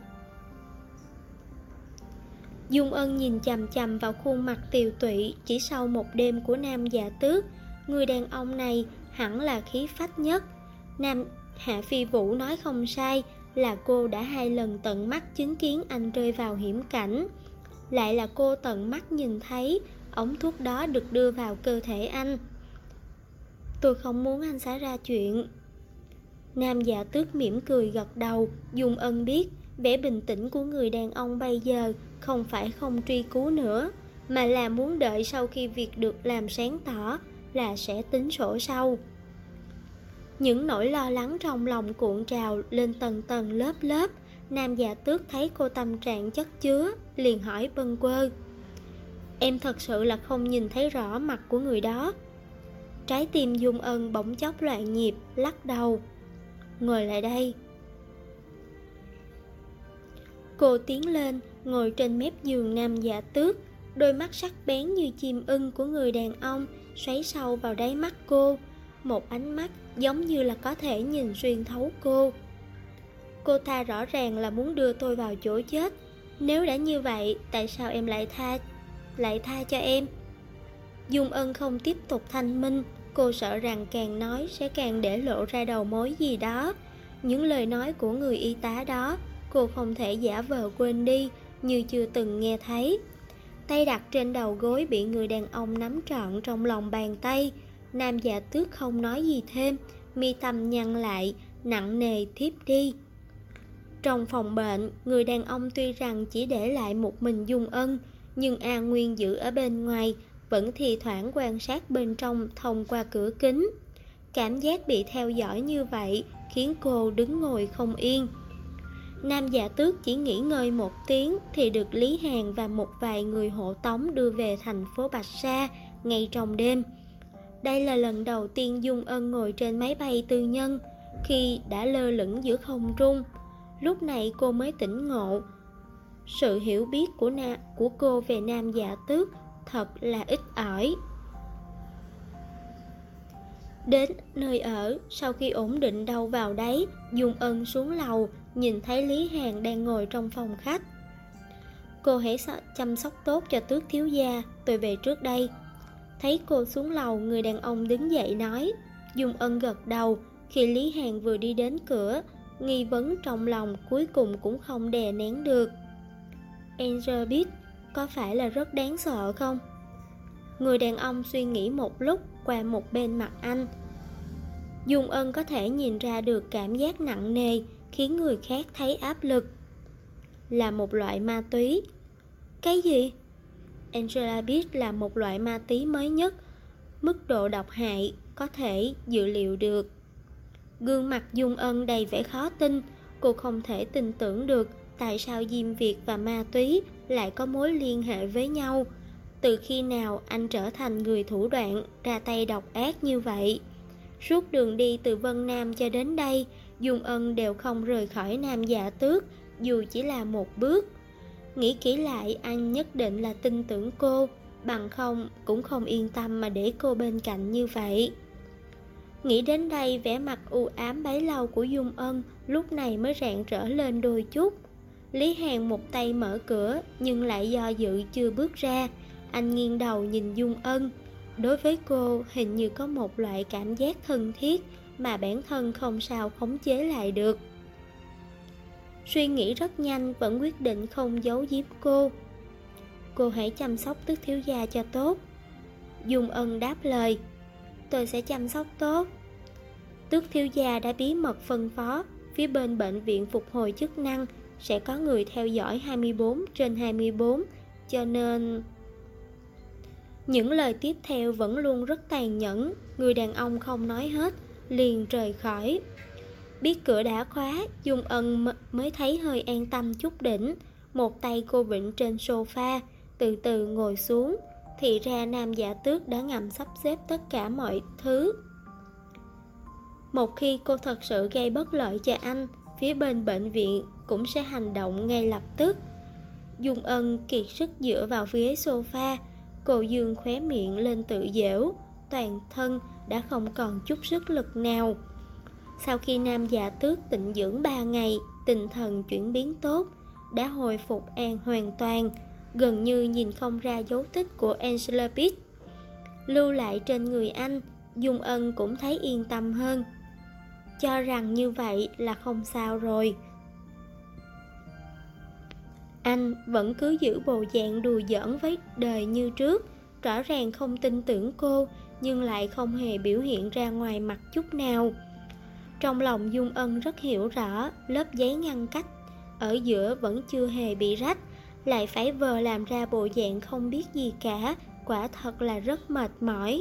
S1: Dung Ân nhìn chằm chằm vào khuôn mặt tiều tụy chỉ sau một đêm của Nam Dạ Tước. Người đàn ông này hẳn là khí phách nhất. Hạ Phi Vũ nói không sai, là cô đã 2 lần tận mắt chứng kiến anh rơi vào hiểm cảnh. Lại là cô tận mắt nhìn thấy ống thuốc đó được đưa vào cơ thể anh. "Tôi không muốn anh xảy ra chuyện." Nam Dạ Tước mỉm cười gật đầu. Dung Ân biết vẻ bình tĩnh của người đàn ông bây giờ không phải không truy cứu nữa, mà là muốn đợi sau khi việc được làm sáng tỏ là sẽ tính sổ sau. Những nỗi lo lắng trong lòng cuộn trào lên tầng tầng lớp lớp. Nam Dạ Tước thấy cô tâm trạng chất chứa, liền hỏi bâng quơ: "Em thật sự là không nhìn thấy rõ mặt của người đó?" Trái tim Dung Ân bỗng chốc loạn nhịp, lắc đầu. "Ngồi lại đây." Cô tiến lên, ngồi trên mép giường Nam Dạ Tước. Đôi mắt sắc bén như chim ưng của người đàn ông xoáy sâu vào đáy mắt cô. Một ánh mắt giống như là có thể nhìn xuyên thấu cô. "Cô ta rõ ràng là muốn đưa tôi vào chỗ chết. Nếu đã như vậy, tại sao em lại tha cho em?" Dung Ân không tiếp tục thanh minh. Cô sợ rằng càng nói sẽ càng để lộ ra đầu mối gì đó. Những lời nói của người y tá đó cô không thể giả vờ quên đi, như chưa từng nghe thấy. Tay đặt trên đầu gối bị người đàn ông nắm trọn trong lòng bàn tay. Nam Dạ Tước không nói gì thêm, mi tâm nhăn lại, nặng nề thiếp đi. Trong phòng bệnh, người đàn ông tuy rằng chỉ để lại một mình Dung Ân, nhưng A Nguyên giữ ở bên ngoài, vẫn thì thoảng quan sát bên trong thông qua cửa kính. Cảm giác bị theo dõi như vậy khiến cô đứng ngồi không yên. Nam Dạ Tước chỉ nghỉ ngơi một tiếng thì được Lý Hàn và một vài người hộ tống đưa về thành phố Bạch Sa ngay trong đêm. Đây là lần đầu tiên Dung Ân ngồi trên máy bay tư nhân, khi đã lơ lửng giữa không trung. Lúc này cô mới tỉnh ngộ, sự hiểu biết của cô về Nam Dạ Tước thật là ít ỏi. Đến nơi ở, sau khi ổn định đầu vào đấy, Dung Ân xuống lầu, nhìn thấy Lý Hàn đang ngồi trong phòng khách. Cô hãy chăm sóc tốt cho Tước thiếu gia, tôi về trước đây. Thấy cô xuống lầu, người đàn ông đứng dậy nói. Dung Ân gật đầu. Khi Lý Hàn vừa đi đến cửa, nghi vấn trong lòng cuối cùng cũng không đè nén được. Angel biết có phải là rất đáng sợ không? Người đàn ông suy nghĩ một lúc qua một bên mặt anh. Dung Ân có thể nhìn ra được cảm giác nặng nề khiến người khác thấy áp lực. Là một loại ma túy. Cái gì? Angela biết là một loại ma túy mới nhất, mức độ độc hại có thể dự liệu được. Gương mặt Dung Ân đầy vẻ khó tin. Cô không thể tin tưởng được tại sao Diêm Việt và ma túy lại có mối liên hệ với nhau. Từ khi nào anh trở thành người thủ đoạn, ra tay độc ác như vậy? Suốt đường đi từ Vân Nam cho đến đây, Dung Ân đều không rời khỏi Nam Dạ Tước, dù chỉ là một bước. Nghĩ kỹ lại, anh nhất định là tin tưởng cô, bằng không cũng không yên tâm mà để cô bên cạnh như vậy. Nghĩ đến đây, vẻ mặt u ám bấy lâu của Dung Ân lúc này mới rạng rỡ lên đôi chút. Lý Hàn một tay mở cửa nhưng lại do dự chưa bước ra. Anh nghiêng đầu nhìn Dung Ân. Đối với cô hình như có một loại cảm giác thân thiết mà bản thân không sao khống chế lại được. Suy nghĩ rất nhanh, vẫn quyết định không giấu giếm cô. Cô hãy chăm sóc Tước thiếu gia cho tốt. Dung Ân đáp lời. Tôi sẽ chăm sóc tốt. Tước thiếu gia đã bí mật phân phó phía bên bệnh viện phục hồi chức năng sẽ có người theo dõi 24/24, cho nên... Những lời tiếp theo vẫn luôn rất tàn nhẫn. Người đàn ông không nói hết, liền rời khỏi. Biết cửa đã khóa, Dung Ân mới thấy hơi an tâm chút đỉnh. Một tay cô vịn trên sofa, từ từ ngồi xuống. Thì ra Nam Dạ Tước đã ngầm sắp xếp tất cả mọi thứ. Một khi cô thật sự gây bất lợi cho anh, phía bên bệnh viện cũng sẽ hành động ngay lập tức. Dung Ân kiệt sức dựa vào phía sofa. Cô dương khóe miệng lên tự giễu. Toàn thân đã không còn chút sức lực nào. Sau khi Nam Dạ Tước tịnh dưỡng 3 ngày, tinh thần chuyển biến tốt, đã hồi phục hoàn toàn, gần như nhìn không ra dấu tích của Angela Pitt. Lưu lại trên người anh, Dung Ân cũng thấy yên tâm hơn. Cho rằng như vậy là không sao rồi. Anh vẫn cứ giữ bộ dạng đùa giỡn với đời như trước, rõ ràng không tin tưởng cô, nhưng lại không hề biểu hiện ra ngoài mặt chút nào. Trong lòng Dung Ân rất hiểu rõ, lớp giấy ngăn cách ở giữa vẫn chưa hề bị rách, lại phải vờ làm ra bộ dạng không biết gì cả, quả thật là rất mệt mỏi.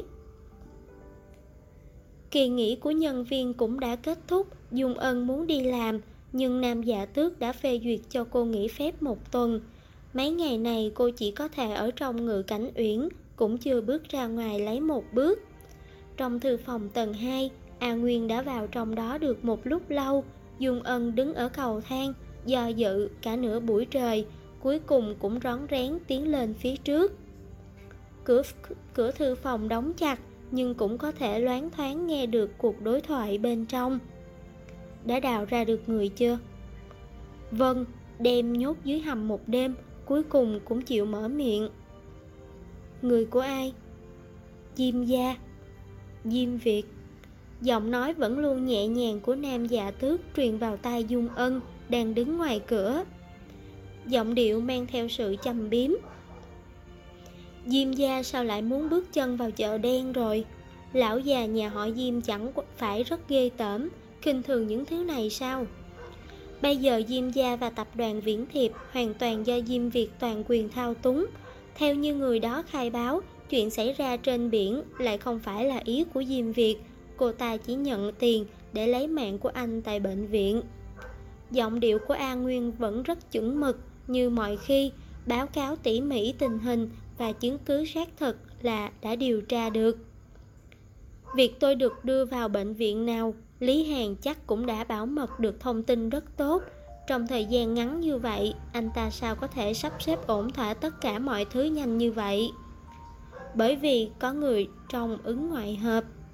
S1: Kỳ nghỉ của nhân viên cũng đã kết thúc. Dung Ân muốn đi làm, nhưng Nam Dạ Tước đã phê duyệt cho cô nghỉ phép 1 tuần. Mấy ngày này cô chỉ có thể ở trong Ngự Cảnh Uyển, cũng chưa bước ra ngoài lấy một bước. Trong thư phòng tầng 2, A Nguyên đã vào trong đó được một lúc lâu. Dung Ân đứng ở cầu thang, do dự cả nửa buổi trời, cuối cùng cũng rón rén tiến lên phía trước. Cửa thư phòng đóng chặt, nhưng cũng có thể loáng thoáng nghe được cuộc đối thoại bên trong. Đã đào ra được người chưa? Vâng, đem nhốt dưới hầm một đêm, cuối cùng cũng chịu mở miệng. Người của ai? Diêm gia. Diêm Việt. Giọng nói vẫn luôn nhẹ nhàng của Nam Dạ Tước truyền vào tai Dung Ân đang đứng ngoài cửa. Giọng điệu mang theo sự châm biếm. Diêm gia sao lại muốn bước chân vào chợ đen rồi? Lão già nhà họ Diêm chẳng phải rất ghê tởm, khinh thường những thứ này sao? Bây giờ Diêm gia và tập đoàn Viễn Thiệp hoàn toàn do Diêm Việt toàn quyền thao túng. Theo như người đó khai báo, chuyện xảy ra trên biển lại không phải là ý của Diêm Việt. Cô ta chỉ nhận tiền để lấy mạng của anh tại bệnh viện. Giọng điệu của A Nguyên vẫn rất chuẩn mực như mọi khi, báo cáo tỉ mỉ tình hình và chứng cứ xác thực là đã điều tra được. Việc tôi được đưa vào bệnh viện nào, Lý Hàn chắc cũng đã bảo mật được thông tin rất tốt. Trong thời gian ngắn như vậy, anh ta sao có thể sắp xếp ổn thỏa tất cả mọi thứ nhanh như vậy? Bởi vì có người trong ứng ngoại hợp.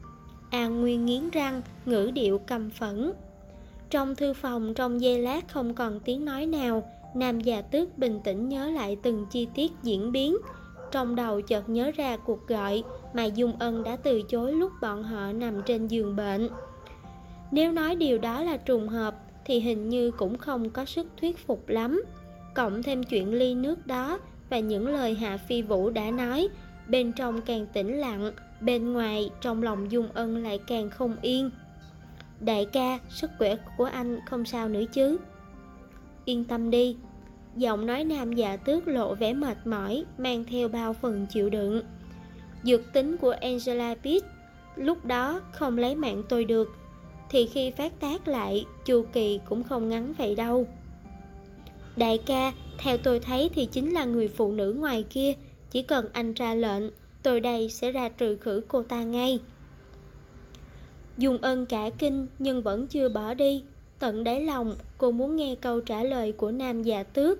S1: An Nguyên nghiến răng, ngữ điệu căm phẫn. Trong thư phòng trong giây lát không còn tiếng nói nào. Nam Già Tước bình tĩnh nhớ lại từng chi tiết diễn biến. Trong đầu chợt nhớ ra cuộc gọi mà Dung Ân đã từ chối lúc bọn họ nằm trên giường bệnh. Nếu nói điều đó là trùng hợp thì hình như cũng không có sức thuyết phục lắm. Cộng thêm chuyện ly nước đó và những lời Hạ Phi Vũ đã nói, bên trong càng tĩnh lặng, bên ngoài trong lòng Dung Ân lại càng không yên. Đại ca, sức khỏe của anh không sao nữa chứ? Yên tâm đi. Giọng nói Nam Dạ Tước lộ vẻ mệt mỏi, mang theo bao phần chịu đựng. Dược tính của Angela Pitt lúc đó không lấy mạng tôi được, thì khi phát tác lại, chu kỳ cũng không ngắn vậy đâu. Đại ca, theo tôi thấy thì chính là người phụ nữ ngoài kia. Chỉ cần anh ra lệnh, tôi đây sẽ ra trừ khử cô ta ngay. Dung Ân cả kinh nhưng vẫn chưa bỏ đi. Tận đáy lòng cô muốn nghe câu trả lời của Nam Dạ Tước.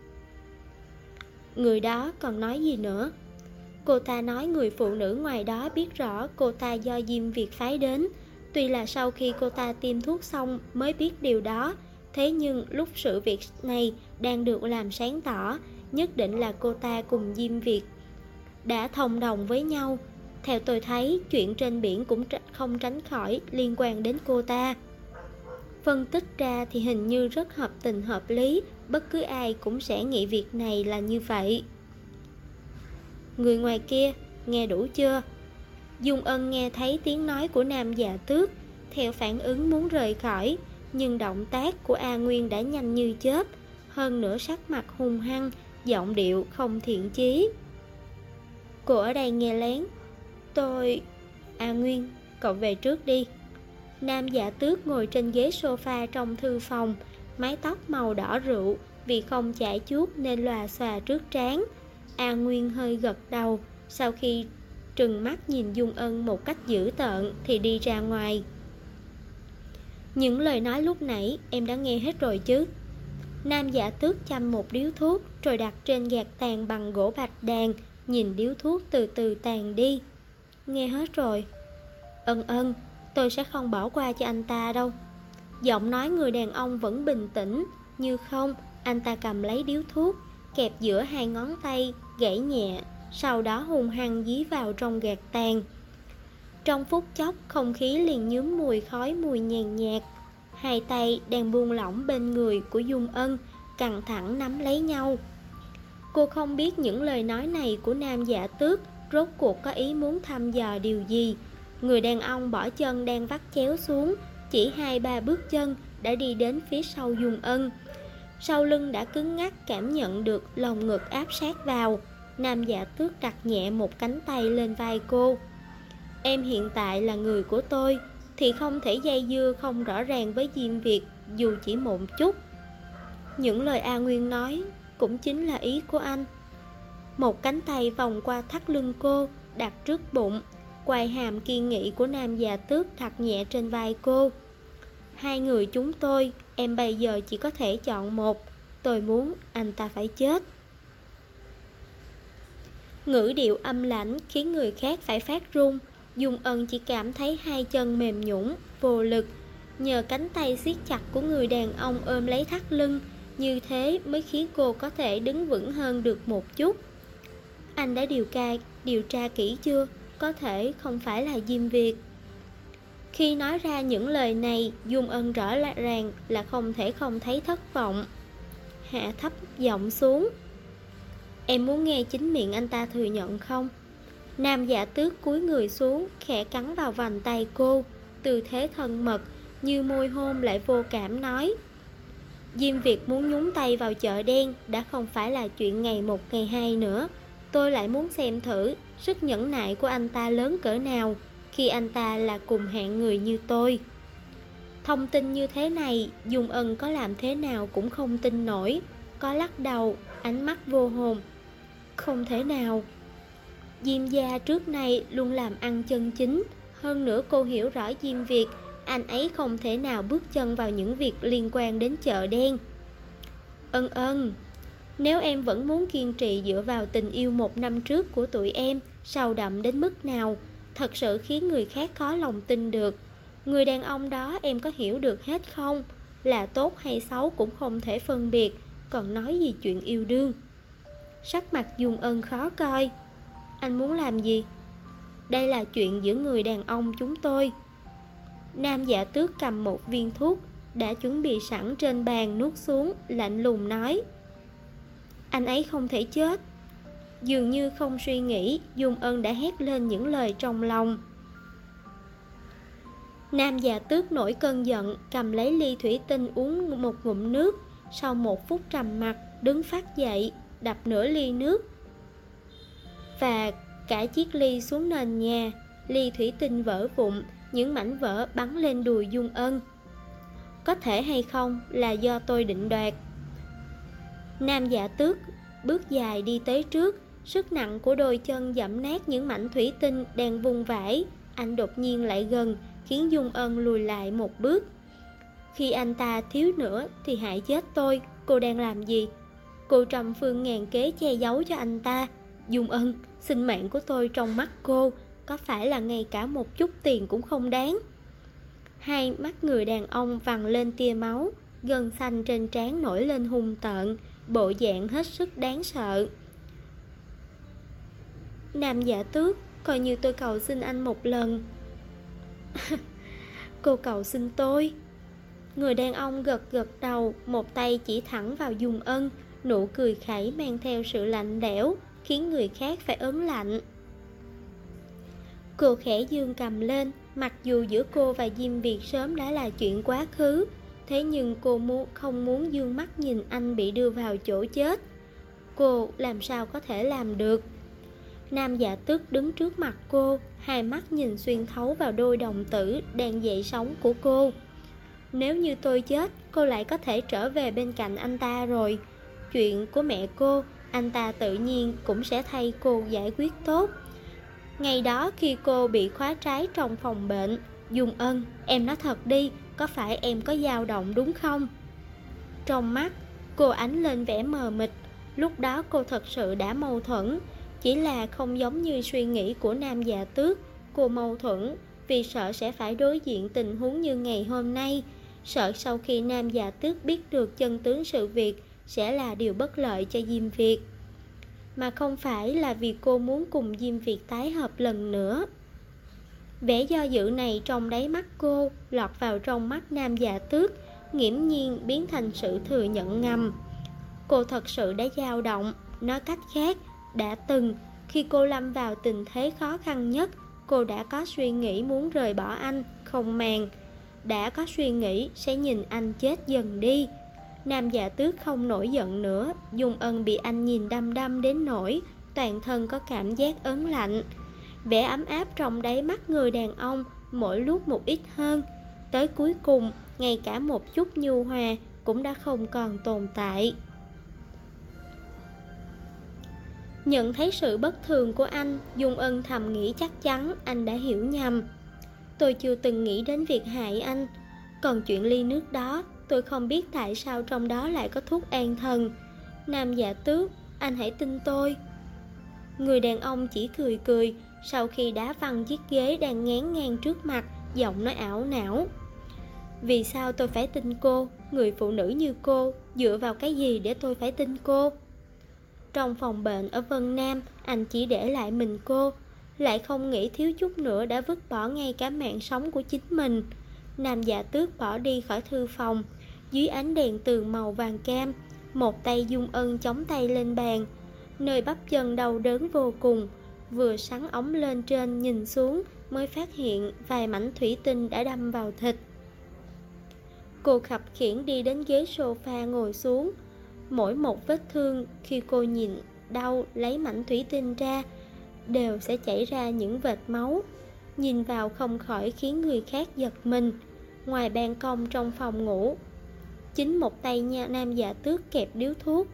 S1: Người đó còn nói gì nữa? Cô ta nói người phụ nữ ngoài đó biết rõ cô ta do Diêm Việt phái đến. Tuy là sau khi cô ta tiêm thuốc xong mới biết điều đó, thế nhưng lúc sự việc này đang được làm sáng tỏ, nhất định là cô ta cùng Diêm Việt đã thông đồng với nhau. Theo tôi thấy, chuyện trên biển cũng không tránh khỏi liên quan đến cô ta. Phân tích ra thì hình như rất hợp tình hợp lý, bất cứ ai cũng sẽ nghĩ việc này là như vậy. Người ngoài kia, nghe đủ chưa? Dung Ân nghe thấy tiếng nói của Nam Dạ Tước, theo phản ứng muốn rời khỏi, nhưng động tác của A Nguyên đã nhanh như chớp, hơn nữa sắc mặt hung hăng, giọng điệu không thiện chí. Cô ở đây nghe lén. A Nguyên, cậu về trước đi. Nam Dạ Tước ngồi trên ghế sofa trong thư phòng, mái tóc màu đỏ rượu, vì không chải chuốt nên lòa xòa trước trán. A Nguyên hơi gật đầu, sau khi trừng mắt nhìn Dung Ân một cách dữ tợn thì đi ra ngoài. Những lời nói lúc nãy em đã nghe hết rồi chứ? Nam Dạ Tước châm một điếu thuốc rồi đặt trên gạt tàn bằng gỗ bạch đàn, nhìn điếu thuốc từ từ tàn đi. Nghe hết rồi. Ân, tôi sẽ không bỏ qua cho anh ta đâu. Giọng nói người đàn ông vẫn bình tĩnh. Như không, anh ta cầm lấy điếu thuốc, kẹp giữa hai ngón tay, gãy nhẹ, sau đó hung hăng dí vào trong gạt tàn. Trong phút chốc, không khí liền nhuốm mùi khói mùi nhàn nhạt. Hai tay đang buông lỏng bên người của Dung Ân, căng thẳng nắm lấy nhau. Cô không biết những lời nói này của Nam Dạ Tước rốt cuộc có ý muốn thăm dò điều gì. Người đàn ông bỏ chân đang vắt chéo xuống, chỉ 2-3 bước chân đã đi đến phía sau Dung Ân. Sau lưng đã cứng ngắc, cảm nhận được lồng ngực áp sát vào. Nam Dạ Tước đặt nhẹ một cánh tay lên vai cô. Em hiện tại là người của tôi, thì không thể dây dưa không rõ ràng với Diêm Việt dù chỉ một chút. Những lời A Nguyên nói cũng chính là ý của anh. Một cánh tay vòng qua thắt lưng cô, đặt trước bụng, quai hàm kiên nghị của Nam Dạ Tước đặt nhẹ trên vai cô. Hai người chúng tôi, em bây giờ chỉ có thể chọn một. Tôi muốn anh ta phải chết. Ngữ điệu âm lãnh khiến người khác phải phát run. Dung Ân chỉ cảm thấy hai chân mềm nhũn, vô lực. Nhờ cánh tay siết chặt của người đàn ông ôm lấy thắt lưng, như thế mới khiến cô có thể đứng vững hơn được một chút. Anh đã điều tra kỹ chưa? Có thể không phải là Diêm Việt. Khi nói ra những lời này, Dung Ân rõ ràng là không thể không thấy thất vọng. Hạ thấp giọng xuống. Em muốn nghe chính miệng anh ta thừa nhận không? Nam Dạ Tước cúi người xuống, khẽ cắn vào vành tay cô, tư thế thân mật, như môi hôn lại vô cảm nói. Diêm Việt muốn nhúng tay vào chợ đen đã không phải là chuyện ngày một ngày hai nữa. Tôi lại muốn xem thử sức nhẫn nại của anh ta lớn cỡ nào khi anh ta là cùng hạng người như tôi. Thông tin như thế này, Dung Ân có làm thế nào cũng không tin nổi. Có lắc đầu, ánh mắt vô hồn. Không thể nào. Diêm gia trước nay luôn làm ăn chân chính. Hơn nữa cô hiểu rõ Diêm Việt, anh ấy không thể nào bước chân vào những việc liên quan đến chợ đen. Ân, nếu em vẫn muốn kiên trì dựa vào tình yêu 1 năm trước của tụi em, sâu đậm đến mức nào, thật sự khiến người khác khó lòng tin được. Người đàn ông đó em có hiểu được hết không? Là tốt hay xấu cũng không thể phân biệt, còn nói gì chuyện yêu đương. Sắc mặt Dung Ân khó coi. Anh muốn làm gì? Đây là chuyện giữa người đàn ông chúng tôi. Nam Dạ Tước cầm một viên thuốc đã chuẩn bị sẵn trên bàn nuốt xuống, lạnh lùng nói: anh ấy không thể chết. Dường như không suy nghĩ, Dung Ân đã hét lên những lời trong lòng. Nam Dạ Tước nổi cơn giận, cầm lấy ly thủy tinh uống một ngụm nước. Sau 1 phút trầm mặc, đứng phát dậy, đập nửa ly nước và cả chiếc ly xuống nền nhà. Ly thủy tinh vỡ vụn, những mảnh vỡ bắn lên đùi Dung Ân. Có thể hay không là do tôi định đoạt. Nam Dạ Tước bước dài đi tới trước, sức nặng của đôi chân dẫm nát những mảnh thủy tinh đang vung vãi. Anh đột nhiên lại gần, khiến Dung Ân lùi lại một bước. Khi anh ta thiếu nữa thì hại chết tôi. Cô đang làm gì? Cô trăm phương ngàn kế che giấu cho anh ta. Dung Ân, sinh mạng của tôi trong mắt cô có phải là ngay cả một chút tiền cũng không đáng? Hai mắt người đàn ông vằn lên tia máu, gân xanh trên trán nổi lên hung tợn, bộ dạng hết sức đáng sợ. Nam Dạ Tước, coi như tôi cầu xin anh một lần. Cô cầu xin tôi? Người đàn ông gật gật đầu, một tay chỉ thẳng vào Dung Ân, nụ cười khẩy mang theo sự lạnh lẽo, khiến người khác phải ớn lạnh. Cô khẽ dương cầm lên, mặc dù giữa cô và Diêm Việt sớm đã là chuyện quá khứ, thế nhưng cô không muốn dương mắt nhìn anh bị đưa vào chỗ chết. Cô làm sao có thể làm được? Nam Dạ Tước đứng trước mặt cô, hai mắt nhìn xuyên thấu vào đôi đồng tử đang dậy sóng của cô. Nếu như tôi chết, cô lại có thể trở về bên cạnh anh ta rồi. Chuyện của mẹ cô, anh ta tự nhiên cũng sẽ thay cô giải quyết tốt. Ngày đó khi cô bị khóa trái trong phòng bệnh, Dung Ân, em nói thật đi, có phải em có dao động đúng không? Trong mắt cô ánh lên vẻ mờ mịt. Lúc đó cô thật sự đã mâu thuẫn, chỉ là không giống như suy nghĩ của Nam Dạ Tước. Cô mâu thuẫn vì sợ sẽ phải đối diện tình huống như ngày hôm nay, sợ sau khi Nam Dạ Tước biết được chân tướng sự việc sẽ là điều bất lợi cho Diêm Việt, mà không phải là vì cô muốn cùng Diêm Việt tái hợp lần nữa. Vẻ do dự này trong đáy mắt cô lọt vào trong mắt Nam Dạ Tước, nghiễm nhiên biến thành sự thừa nhận ngầm. Cô thật sự đã dao động. Nói cách khác, đã từng, khi cô lâm vào tình thế khó khăn nhất, cô đã có suy nghĩ muốn rời bỏ anh, không màng. Đã có suy nghĩ sẽ nhìn anh chết dần đi. Nam Dạ Tước không nổi giận nữa. Dung Ân bị anh nhìn đăm đăm đến nỗi toàn thân có cảm giác ớn lạnh. Vẻ ấm áp trong đáy mắt người đàn ông mỗi lúc một ít hơn. Tới cuối cùng, ngay cả một chút nhu hòa cũng đã không còn tồn tại. Nhận thấy sự bất thường của anh, Dung Ân thầm nghĩ chắc chắn anh đã hiểu nhầm. Tôi chưa từng nghĩ đến việc hại anh. Còn chuyện ly nước đó, tôi không biết tại sao trong đó lại có thuốc an thần. Nam Dạ Tước, anh hãy tin tôi. Người đàn ông chỉ cười cười, sau khi đá văng chiếc ghế đang ngán ngang trước mặt, giọng nói ảo não. Vì sao tôi phải tin cô? Người phụ nữ như cô, dựa vào cái gì để tôi phải tin cô? Trong phòng bệnh ở Vân Nam, anh chỉ để lại mình cô, lại không nghĩ thiếu chút nữa đã vứt bỏ ngay cả mạng sống của chính mình. Nam Dạ Tước bỏ đi khỏi thư phòng. Dưới ánh đèn tường màu vàng cam, một tay Dung Ân chống tay lên bàn, nơi bắp chân đau đớn vô cùng. Vừa sắn ống lên trên nhìn xuống mới phát hiện vài mảnh thủy tinh đã đâm vào thịt. Cô khập khiễng đi đến ghế sofa ngồi xuống. Mỗi một vết thương khi cô nhìn đau lấy mảnh thủy tinh ra đều sẽ chảy ra những vệt máu. Nhìn vào không khỏi khiến người khác giật mình. Ngoài ban công trong phòng ngủ, chính một tay Nam Dạ Tước kẹp điếu thuốc.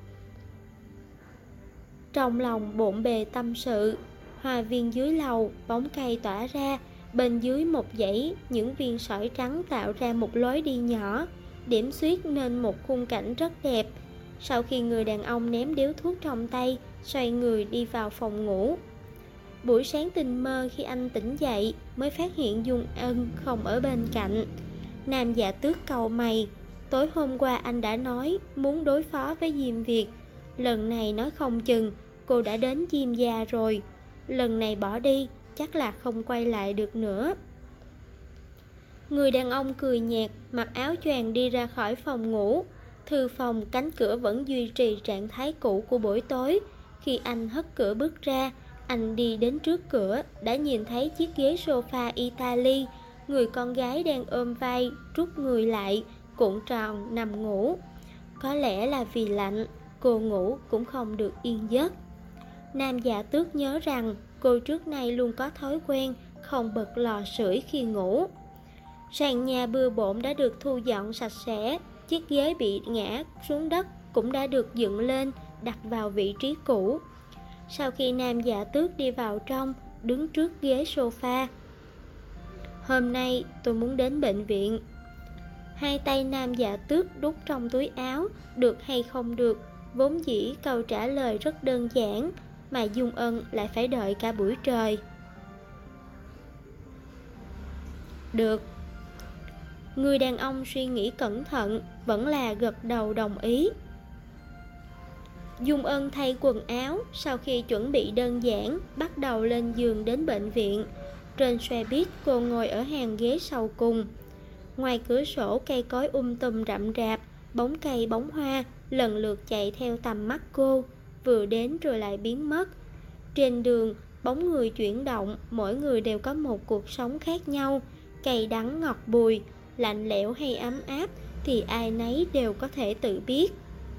S1: Trong lòng bộn bề tâm sự. Hoa viên dưới lầu, bóng cây tỏa ra. Bên dưới một dãy, những viên sỏi trắng tạo ra một lối đi nhỏ, điểm xuyết nên một khung cảnh rất đẹp. Sau khi người đàn ông ném điếu thuốc trong tay, xoay người đi vào phòng ngủ. Buổi sáng tình mơ khi anh tỉnh dậy mới phát hiện Dung Ân không ở bên cạnh. Nam Dạ Tước cau mày. Tối hôm qua anh đã nói muốn đối phó với Diêm Việt. Lần này nói không chừng cô đã đến Diêm gia rồi. Lần này bỏ đi chắc là không quay lại được nữa. Người đàn ông cười nhạt, mặc áo choàng đi ra khỏi phòng ngủ. Thư phòng cánh cửa vẫn duy trì trạng thái cũ của buổi tối. Khi anh hất cửa bước ra, anh đi đến trước cửa đã nhìn thấy chiếc ghế sofa Italy. Người con gái đang ôm vai, rút người lại, cuộn tròn nằm ngủ. Có lẽ là vì lạnh, cô ngủ cũng không được yên giấc. Nam Dạ Tước nhớ rằng cô trước nay luôn có thói quen không bật lò sưởi khi ngủ. Sàn nhà bừa bộn đã được thu dọn sạch sẽ, chiếc ghế bị ngã xuống đất cũng đã được dựng lên, đặt vào vị trí cũ. Sau khi Nam Dạ Tước đi vào trong, đứng trước ghế sofa. Hôm nay tôi muốn đến bệnh viện. Hai tay Nam Dạ Tước đút trong túi áo, được hay không được, vốn dĩ câu trả lời rất đơn giản, mà Dung Ân lại phải đợi cả buổi trời. Được. Người đàn ông suy nghĩ cẩn thận, vẫn là gật đầu đồng ý. Dung Ân thay quần áo, sau khi chuẩn bị đơn giản, bắt đầu lên giường đến bệnh viện. Trên xe buýt cô ngồi ở hàng ghế sau cùng. Ngoài cửa sổ cây cối tùm rậm rạp, bóng cây bóng hoa lần lượt chạy theo tầm mắt cô, vừa đến rồi lại biến mất. Trên đường, bóng người chuyển động, mỗi người đều có một cuộc sống khác nhau, cay đắng ngọt bùi, lạnh lẽo hay ấm áp thì ai nấy đều có thể tự biết.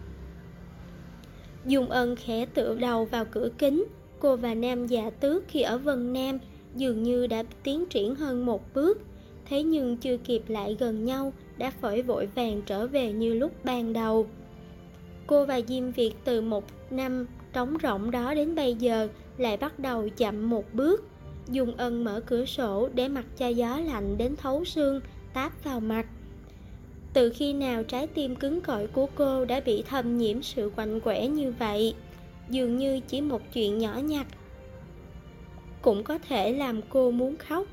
S1: Dung Ân khẽ tựa đầu vào cửa kính. Cô và Nam Dạ Tước khi ở Vân Nam dường như đã tiến triển hơn một bước, thế nhưng chưa kịp lại gần nhau đã phải vội vàng trở về như lúc ban đầu. Cô và Diêm Việt từ một năm trống rỗng đó đến bây giờ lại bắt đầu chậm một bước. Dung Ân mở cửa sổ để mặc cho gió lạnh đến thấu xương táp vào mặt. Từ khi nào trái tim cứng cỏi của cô đã bị thâm nhiễm sự quạnh quẽ như vậy? Dường như chỉ một chuyện nhỏ nhặt cũng có thể làm cô muốn khóc.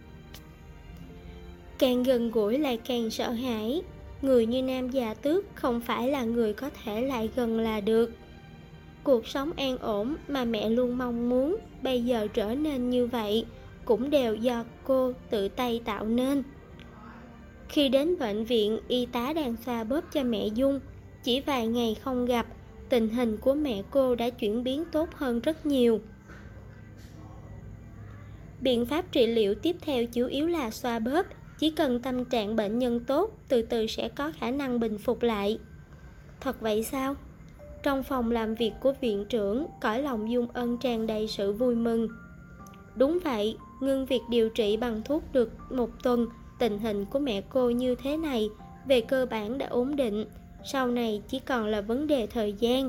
S1: Càng gần gũi lại càng sợ hãi. Người như Nam Dạ Tước không phải là người có thể lại gần là được. Cuộc sống an ổn mà mẹ luôn mong muốn bây giờ trở nên như vậy cũng đều do cô tự tay tạo nên. Khi đến bệnh viện, y tá đang xoa bóp cho mẹ Dung. Chỉ vài ngày không gặp, tình hình của mẹ cô đã chuyển biến tốt hơn rất nhiều. Biện pháp trị liệu tiếp theo chủ yếu là xoa bóp. Chỉ cần tâm trạng bệnh nhân tốt, từ từ sẽ có khả năng bình phục lại. Thật vậy sao? Trong phòng làm việc của viện trưởng, cõi lòng Dung Ân tràn đầy sự vui mừng. Đúng vậy, ngưng việc điều trị bằng thuốc được một tuần, tình hình của mẹ cô như thế này, về cơ bản đã ổn định, sau này chỉ còn là vấn đề thời gian.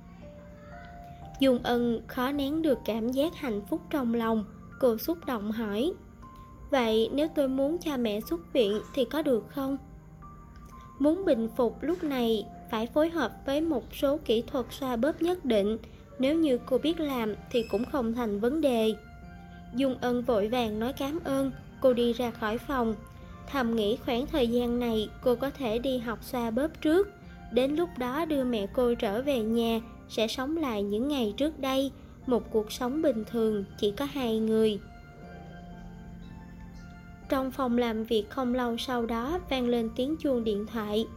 S1: Dung Ân khó nén được cảm giác hạnh phúc trong lòng, cô xúc động hỏi: vậy nếu tôi muốn cho mẹ xuất viện thì có được không? Muốn bình phục lúc này phải phối hợp với một số kỹ thuật xoa bóp nhất định, nếu như cô biết làm thì cũng không thành vấn đề. Dung Ân vội vàng nói cảm ơn, cô đi ra khỏi phòng. Thầm nghĩ khoảng thời gian này cô có thể đi học xoa bóp trước, đến lúc đó đưa mẹ cô trở về nhà, sẽ sống lại những ngày trước đây, một cuộc sống bình thường chỉ có hai người. Trong phòng làm việc không lâu sau đó vang lên tiếng chuông điện thoại.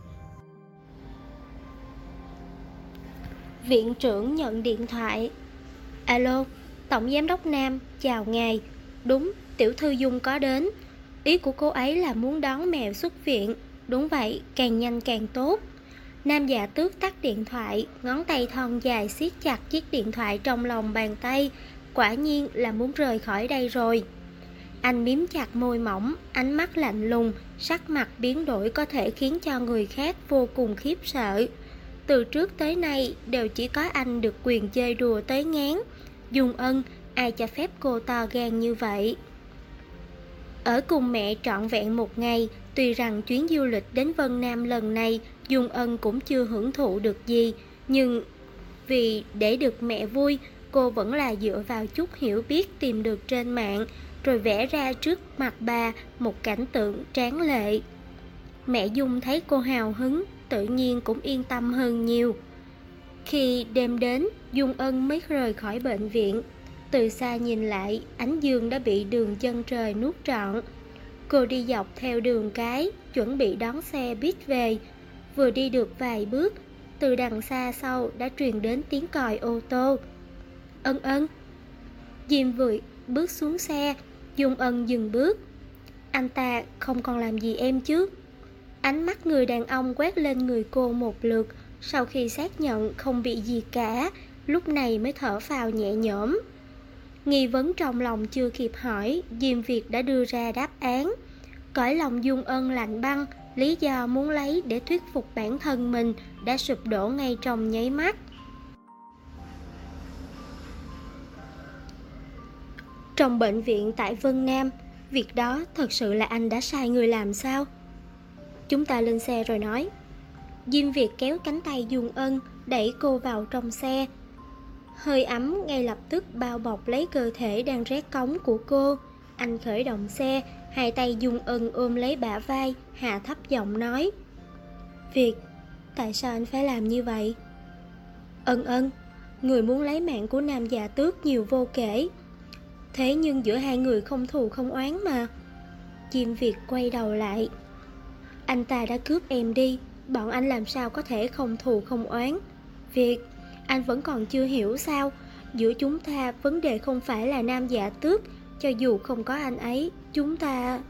S1: Viện trưởng nhận điện thoại. Alo, Tổng Giám đốc Nam, chào ngài. Đúng, tiểu thư Dung có đến. Ý của cô ấy là muốn đón mẹ xuất viện. Đúng vậy, càng nhanh càng tốt. Nam Dạ Tước tắt điện thoại, ngón tay thon dài siết chặt chiếc điện thoại trong lòng bàn tay. Quả nhiên là muốn rời khỏi đây rồi. Anh mím chặt môi mỏng, ánh mắt lạnh lùng, sắc mặt biến đổi có thể khiến cho người khác vô cùng khiếp sợ. Từ trước tới nay đều chỉ có anh được quyền chơi đùa tới ngán. Dung Ân, ai cho phép cô to gan như vậy? Ở cùng mẹ trọn vẹn một ngày, tuy rằng chuyến du lịch đến Vân Nam lần này Dung Ân cũng chưa hưởng thụ được gì, nhưng vì để được mẹ vui, cô vẫn là dựa vào chút hiểu biết tìm được trên mạng, rồi vẽ ra trước mặt bà một cảnh tượng tráng lệ. Mẹ Dung thấy cô hào hứng, tự nhiên cũng yên tâm hơn nhiều. Khi đêm đến, Dung Ân mới rời khỏi bệnh viện. Từ xa nhìn lại, ánh dương đã bị đường chân trời nuốt trọn. Cô đi dọc theo đường cái, chuẩn bị đón xe buýt về. Vừa đi được vài bước, từ đằng xa sau đã truyền đến tiếng còi ô tô. Ân Ân. Diêm Vượt bước xuống xe, Dung Ân dừng bước. Anh ta không còn làm gì em chứ? Ánh mắt người đàn ông quét lên người cô một lượt, sau khi xác nhận không bị gì cả, lúc này mới thở phào nhẹ nhõm. Nghi vấn trong lòng chưa kịp hỏi, Diêm Việt đã đưa ra đáp án. Cõi lòng Dung Ân lạnh băng, lý do muốn lấy để thuyết phục bản thân mình đã sụp đổ ngay trong nháy mắt. Trong bệnh viện tại Vân Nam, việc đó thật sự là anh đã sai người làm sao? Chúng ta lên xe rồi nói. Diêm Việt kéo cánh tay Dung Ân, đẩy cô vào trong xe. Hơi ấm ngay lập tức bao bọc lấy cơ thể đang rét cóng của cô. Anh khởi động xe, hai tay Dung Ân ôm lấy bả vai, hạ thấp giọng nói. Việt, tại sao anh phải làm như vậy? Ân Ân, người muốn lấy mạng của Nam Dạ Tước nhiều vô kể. Thế nhưng giữa hai người không thù không oán mà. Diêm Việt quay đầu lại. Anh ta đã cướp em đi, bọn anh làm sao có thể không thù không oán? Việt, anh vẫn còn chưa hiểu sao? Giữa chúng ta vấn đề không phải là Nam Dạ Tước. Cho dù không có anh ấy, chúng ta...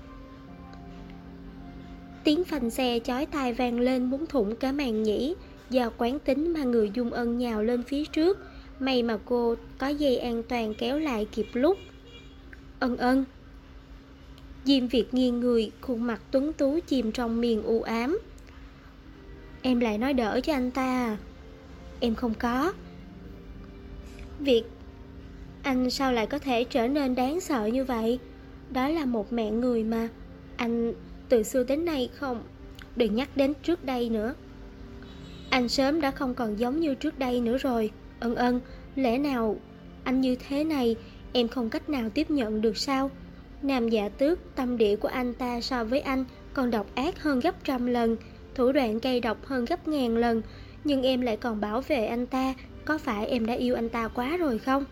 S1: Tiếng phanh xe chói tai vang lên muốn thủng cả màn nhĩ. Do quán tính mà người Dung Ân nhào lên phía trước. May mà cô có dây an toàn kéo lại kịp lúc. Ân Ân. Diêm Việt nghiêng người, khuôn mặt tuấn tú chìm trong miền u ám. Em lại nói đỡ cho anh ta à? Em không có. Việt, anh sao lại có thể trở nên đáng sợ như vậy? Đó là một mẹ người mà. Anh từ xưa đến nay không. Đừng nhắc đến trước đây nữa. Anh sớm đã không còn giống như trước đây nữa rồi. Ân Ân, lẽ nào anh như thế này em không cách nào tiếp nhận được sao? Nam Dạ Tước, tâm địa của anh ta so với anh còn độc ác hơn gấp trăm lần, thủ đoạn cay độc hơn gấp ngàn lần. Nhưng em lại còn bảo vệ anh ta. Có phải em đã yêu anh ta quá rồi không?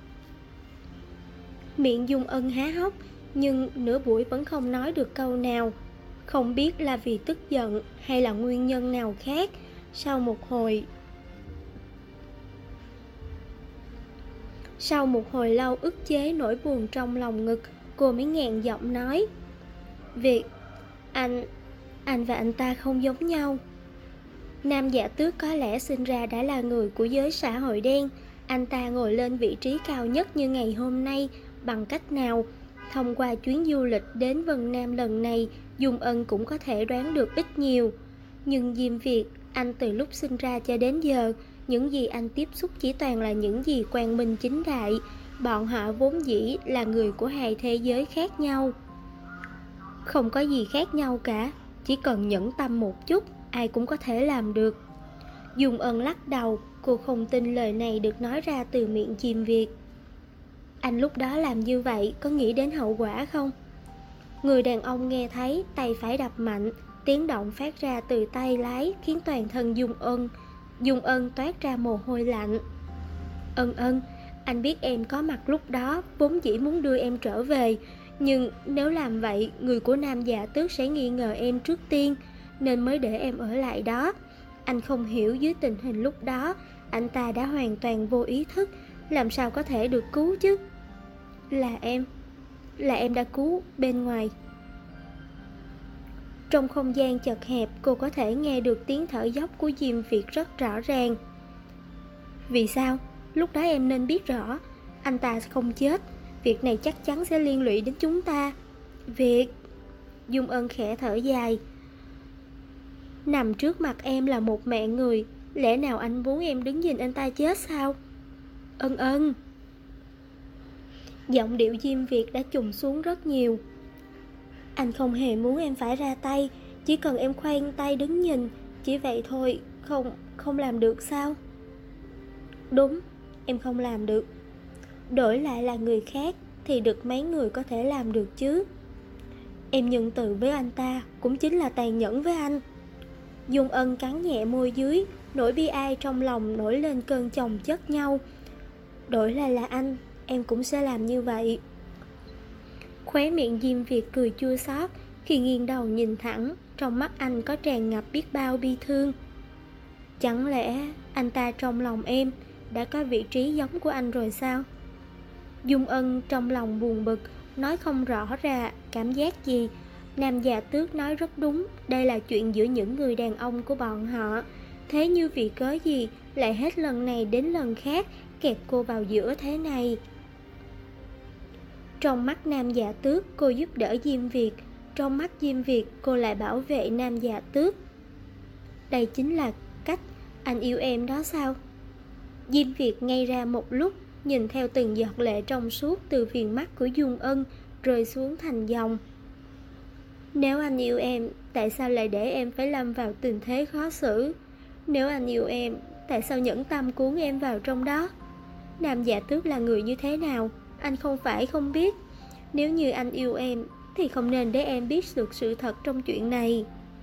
S1: Miệng Dung Ân há hốc, nhưng nửa buổi vẫn không nói được câu nào. Không biết là vì tức giận hay là nguyên nhân nào khác. Sau một hồi lâu ức chế nỗi buồn trong lòng ngực, cô mới nghẹn giọng nói. Việc, anh và anh ta không giống nhau. Nam Dạ Tước có lẽ sinh ra đã là người của giới xã hội đen. Anh ta ngồi lên vị trí cao nhất như ngày hôm nay bằng cách nào? Thông qua chuyến du lịch đến Vân Nam lần này, Dung Ân cũng có thể đoán được ít nhiều. Nhưng Diêm Việt, anh từ lúc sinh ra cho đến giờ, những gì anh tiếp xúc chỉ toàn là những gì quang minh chính đại. Bọn họ vốn dĩ là người của hai thế giới khác nhau. Không có gì khác nhau cả, chỉ cần nhẫn tâm một chút, ai cũng có thể làm được. Dung Ân lắc đầu, cô không tin lời này được nói ra từ miệng Diêm Việt. Anh lúc đó làm như vậy có nghĩ đến hậu quả không? Người đàn ông nghe thấy, tay phải đập mạnh, tiếng động phát ra từ tay lái khiến toàn thân Dung Ân toát ra mồ hôi lạnh. Ân Ân, anh biết em có mặt lúc đó, vốn dĩ muốn đưa em trở về. Nhưng nếu làm vậy, người của Nam Dạ Tước sẽ nghi ngờ em trước tiên, nên mới để em ở lại đó. Anh không hiểu dưới tình hình lúc đó, anh ta đã hoàn toàn vô ý thức, làm sao có thể được cứu chứ? Là em đã cứu bên ngoài. Trong không gian chật hẹp, cô có thể nghe được tiếng thở dốc của Diêm Việt rất rõ ràng. Vì sao? Lúc đó em nên biết rõ, anh ta không chết. Việc này chắc chắn sẽ liên lụy đến chúng ta. Việt... Dung Ân khẽ thở dài. Nằm trước mặt em là một mẹ người, lẽ nào anh muốn em đứng nhìn anh ta chết sao? Ân Ân. Giọng điệu Diêm Việt đã trùng xuống rất nhiều. Anh không hề muốn em phải ra tay, chỉ cần em khoanh tay đứng nhìn, chỉ vậy thôi. Không làm được sao? Đúng, em không làm được. đổi lại là người khác thì được mấy người có thể làm được chứ. Em nhân từ với anh ta cũng chính là tàn nhẫn với anh. Dung Ân cắn nhẹ môi dưới, nỗi bi ai trong lòng nổi lên cơn chồng chất nhau. Đổi lại là anh, em cũng sẽ làm như vậy. Khóe miệng Diêm Việt cười chua xót khi nghiêng đầu nhìn thẳng, trong mắt anh có tràn ngập biết bao bi thương. Chẳng lẽ anh ta trong lòng em đã có vị trí giống của anh rồi sao? Dung Ân trong lòng buồn bực, nói không rõ ra cảm giác gì. Nam già Tước nói rất đúng, đây là chuyện giữa những người đàn ông của bọn họ. Thế như vì cớ gì lại hết lần này đến lần khác kẹp cô vào giữa thế này? Trong mắt Nam già Tước, cô giúp đỡ Diêm Việt. Trong mắt Diêm Việt, cô lại bảo vệ Nam già Tước. Đây chính là cách anh yêu em đó sao? Diêm Việt ngây ra một lúc, nhìn theo từng giọt lệ trong suốt từ viền mắt của Dung Ân rơi xuống thành dòng. Nếu anh yêu em, tại sao lại để em phải lâm vào tình thế khó xử? Nếu anh yêu em, tại sao nhẫn tâm cuốn em vào trong đó? Nam Dạ Tước là người như thế nào, anh không phải không biết. Nếu như anh yêu em, thì không nên để em biết được sự thật trong chuyện này.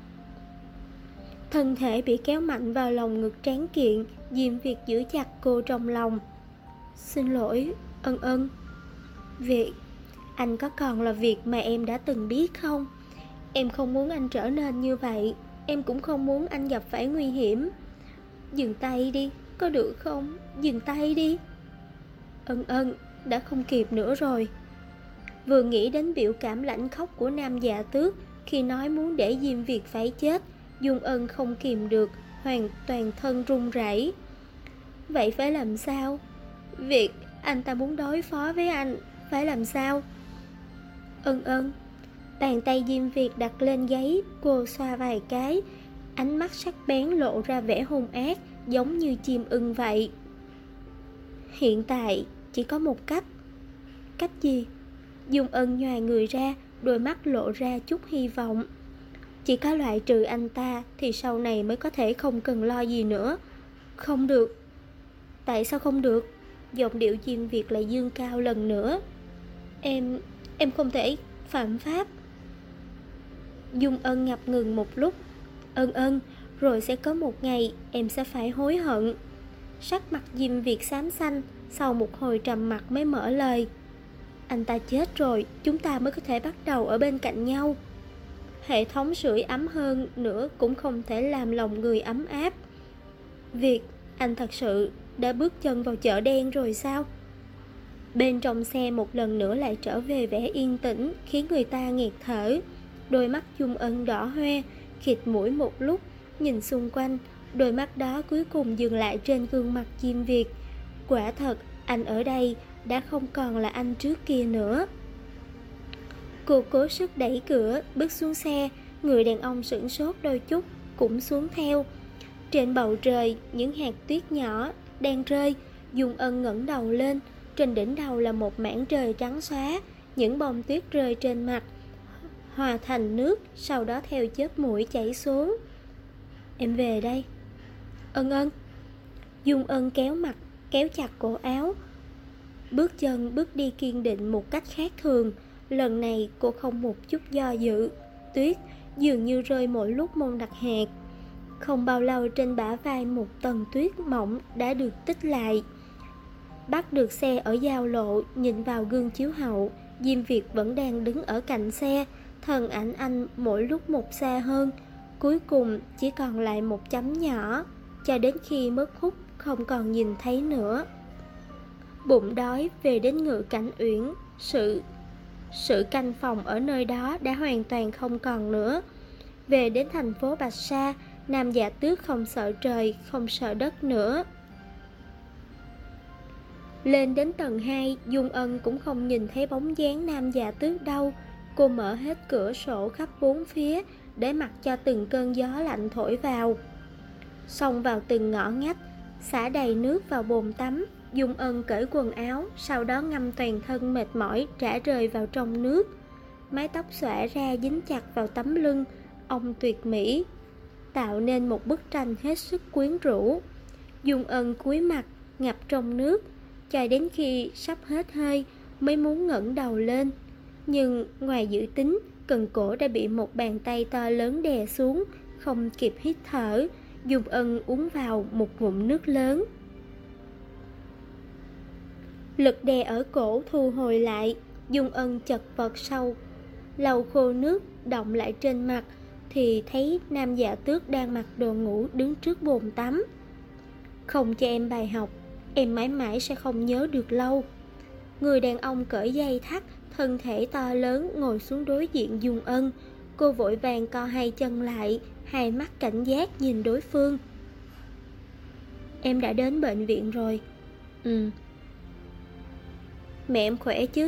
S1: Thân thể bị kéo mạnh vào lòng ngực tráng kiện, Diêm Việt giữ chặt cô trong lòng. Xin lỗi, Ân Ân. Việt, anh có còn là Việt mà em đã từng biết không? Em không muốn anh trở nên như vậy. Em cũng không muốn anh gặp phải nguy hiểm. Dừng tay đi, có được không? Dừng tay đi. Ân Ân, đã không kịp nữa rồi. Vừa nghĩ đến biểu cảm lãnh khóc của Nam Dạ Tước khi nói muốn để Diêm Việt phải chết, Dung Ân không kìm được, hoàn toàn thân run rẩy. Vậy phải làm sao? Việt, anh ta muốn đối phó với anh, phải làm sao? Ân Ân. Bàn tay Diêm Việt đặt lên gáy, cô xoa vài cái, ánh mắt sắc bén lộ ra vẻ hung ác, giống như chim ưng vậy. Hiện tại chỉ có một cách. Cách gì? Dung Ân nhòi người ra, đôi mắt lộ ra chút hy vọng. Chỉ có loại trừ anh ta thì sau này mới có thể không cần lo gì nữa. Không được. Tại sao không được? Giọng điệu Diêm Việt lại dương cao lần nữa. Em không thể phạm pháp. Dung Ân ngập ngừng một lúc. Ân Ân, rồi sẽ có một ngày em sẽ phải hối hận. Sắc mặt Diêm Việt xám xanh, sau một hồi trầm mặc mới mở lời. Anh ta chết rồi, chúng ta mới có thể bắt đầu ở bên cạnh nhau. Hệ thống sưởi ấm hơn nữa cũng không thể làm lòng người ấm áp. Việt, anh thật sự đã bước chân vào chợ đen rồi sao? Bên trong xe một lần nữa lại trở về vẻ yên tĩnh, khiến người ta nghẹt thở. Đôi mắt Dung Ân đỏ hoe, khịt mũi một lúc, nhìn xung quanh. Đôi mắt đó cuối cùng dừng lại trên gương mặt Diêm Việt. Quả thật, anh ở đây đã không còn là anh trước kia nữa. Cô cố sức đẩy cửa, bước xuống xe. Người đàn ông sửng sốt đôi chút, cũng xuống theo. Trên bầu trời, những hạt tuyết nhỏ đang rơi. Dung Ân ngẩng đầu lên. Trên đỉnh đầu là một mảng trời trắng xóa. Những bông tuyết rơi trên mặt hòa thành nước, sau đó theo chớp mũi chảy xuống. Em về đây. Ân Ân. Dung Ân kéo chặt cổ áo, bước chân bước đi kiên định một cách khác thường. Lần này cô không một chút do dự. Tuyết dường như rơi mỗi lúc một đặc hạt. Không bao lâu trên bả vai một tầng tuyết mỏng đã được tích lại. Bắt được xe ở giao lộ, nhìn vào gương chiếu hậu, Diêm Việt vẫn đang đứng ở cạnh xe. Thân ảnh anh mỗi lúc một xa hơn, cuối cùng chỉ còn lại một chấm nhỏ, cho đến khi mất hút không còn nhìn thấy nữa. Bụng đói về đến Ngự Cảnh Uyển, sự canh phòng ở nơi đó đã hoàn toàn không còn nữa. Về đến thành phố Bạch Sa, Nam Dạ Tước không sợ trời, không sợ đất nữa. Lên đến tầng 2, Dung Ân cũng không nhìn thấy bóng dáng Nam Dạ Tước đâu. Cô mở hết cửa sổ khắp bốn phía để mặc cho từng cơn gió lạnh thổi vào. Xông vào từng ngõ ngách, xả đầy nước vào bồn tắm. Dung Ân cởi quần áo, sau đó ngâm toàn thân mệt mỏi trả rời vào trong nước. Mái tóc xõa ra dính chặt vào tấm lưng, ông tuyệt mỹ, tạo nên một bức tranh hết sức quyến rũ. Dung Ân cúi mặt, ngập trong nước, cho đến khi sắp hết hơi mới muốn ngẩng đầu lên. Nhưng ngoài dự tính, cần cổ đã bị một bàn tay to lớn đè xuống, không kịp hít thở. Dung Ân uống vào một ngụm nước lớn. Lực đè ở cổ thu hồi lại, Dung Ân chật vật sau lau khô nước đọng lại trên mặt, thì thấy Nam Dạ Tước đang mặc đồ ngủ đứng trước bồn tắm. Không cho em bài học, em mãi mãi sẽ không nhớ được lâu. Người đàn ông cởi dây thắt, thân thể to lớn ngồi xuống đối diện Dung Ân. Cô vội vàng co hai chân lại, hai mắt cảnh giác nhìn đối phương. Em đã đến bệnh viện rồi. Mẹ em khỏe chứ?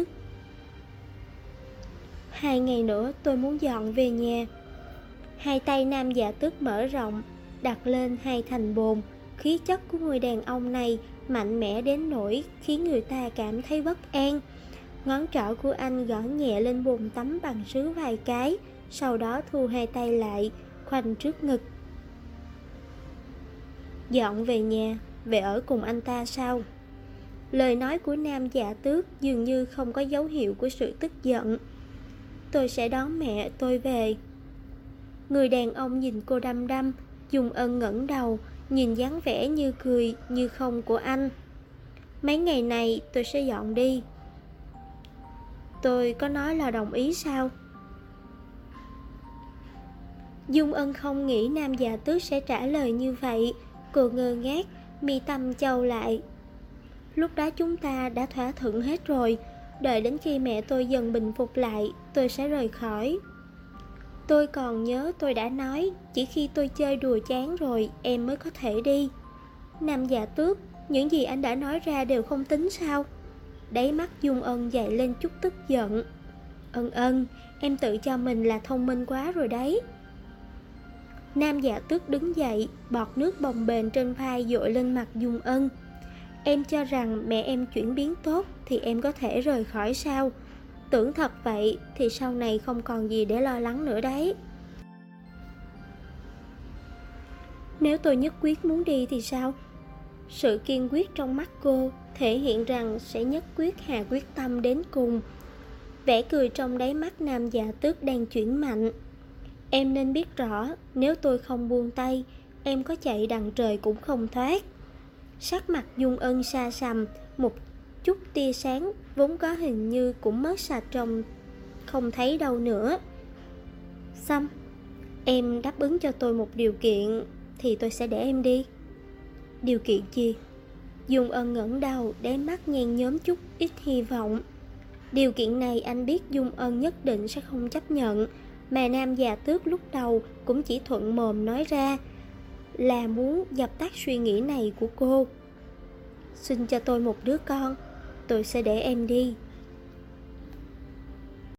S1: 2 ngày nữa tôi muốn dọn về nhà. Hai tay Nam Dạ Tước mở rộng, đặt lên hai thành bồn. Khí chất của người đàn ông này mạnh mẽ đến nỗi khiến người ta cảm thấy bất an. Ngón trỏ của anh gõ nhẹ lên bồn tắm bằng sứ vài cái, sau đó thu hai tay lại, khoanh trước ngực. Dọn về nhà, về ở cùng anh ta sao? Lời nói của Nam Dạ Tước dường như không có dấu hiệu của sự tức giận. Tôi sẽ đón mẹ tôi về. Người đàn ông nhìn cô đăm đăm. Dung Ân ngẩng đầu, nhìn dáng vẻ như cười như không của anh. Mấy ngày này tôi sẽ dọn đi. Tôi có nói là đồng ý sao? Dung Ân không nghĩ Nam Dạ Tước sẽ trả lời như vậy. Cô ngơ ngác, mi tâm chau lại. Lúc đó chúng ta đã thỏa thuận hết rồi. Đợi đến khi mẹ tôi dần bình phục lại, tôi sẽ rời khỏi. Tôi còn nhớ tôi đã nói, chỉ khi tôi chơi đùa chán rồi em mới có thể đi. Nam Dạ Tước, những gì anh đã nói ra đều không tính sao? Đáy mắt Dung Ân dậy lên chút tức giận. Ân, em tự cho mình là thông minh quá rồi đấy. Nam Dạ Tước đứng dậy, bọt nước bồng bềnh trên vai dội lên mặt Dung Ân. Em cho rằng mẹ em chuyển biến tốt thì em có thể rời khỏi sao? Tưởng thật vậy thì sau này không còn gì để lo lắng nữa đấy. Nếu tôi nhất quyết muốn đi thì sao? Sự kiên quyết trong mắt cô thể hiện rằng sẽ nhất quyết hạ quyết tâm đến cùng. Vẻ cười trong đáy mắt Nam Dạ Tước đang chuyển mạnh. Em nên biết rõ, nếu tôi không buông tay, em có chạy đằng trời cũng không thoát. Sắc mặt Dung Ân sa sầm, một chút tia sáng vốn có hình như cũng mất sạch trong không thấy đâu nữa. Xong, em đáp ứng cho tôi một điều kiện thì tôi sẽ để em đi. Điều kiện gì? Dung Ân ngẩng đầu, đáy mắt nhen nhóm chút ít hy vọng. Điều kiện này anh biết Dung Ân nhất định sẽ không chấp nhận, mà Nam Dạ Tước lúc đầu cũng chỉ thuận mồm nói ra, là muốn dập tắt suy nghĩ này của cô. Xin cho tôi một đứa con, tôi sẽ để em đi.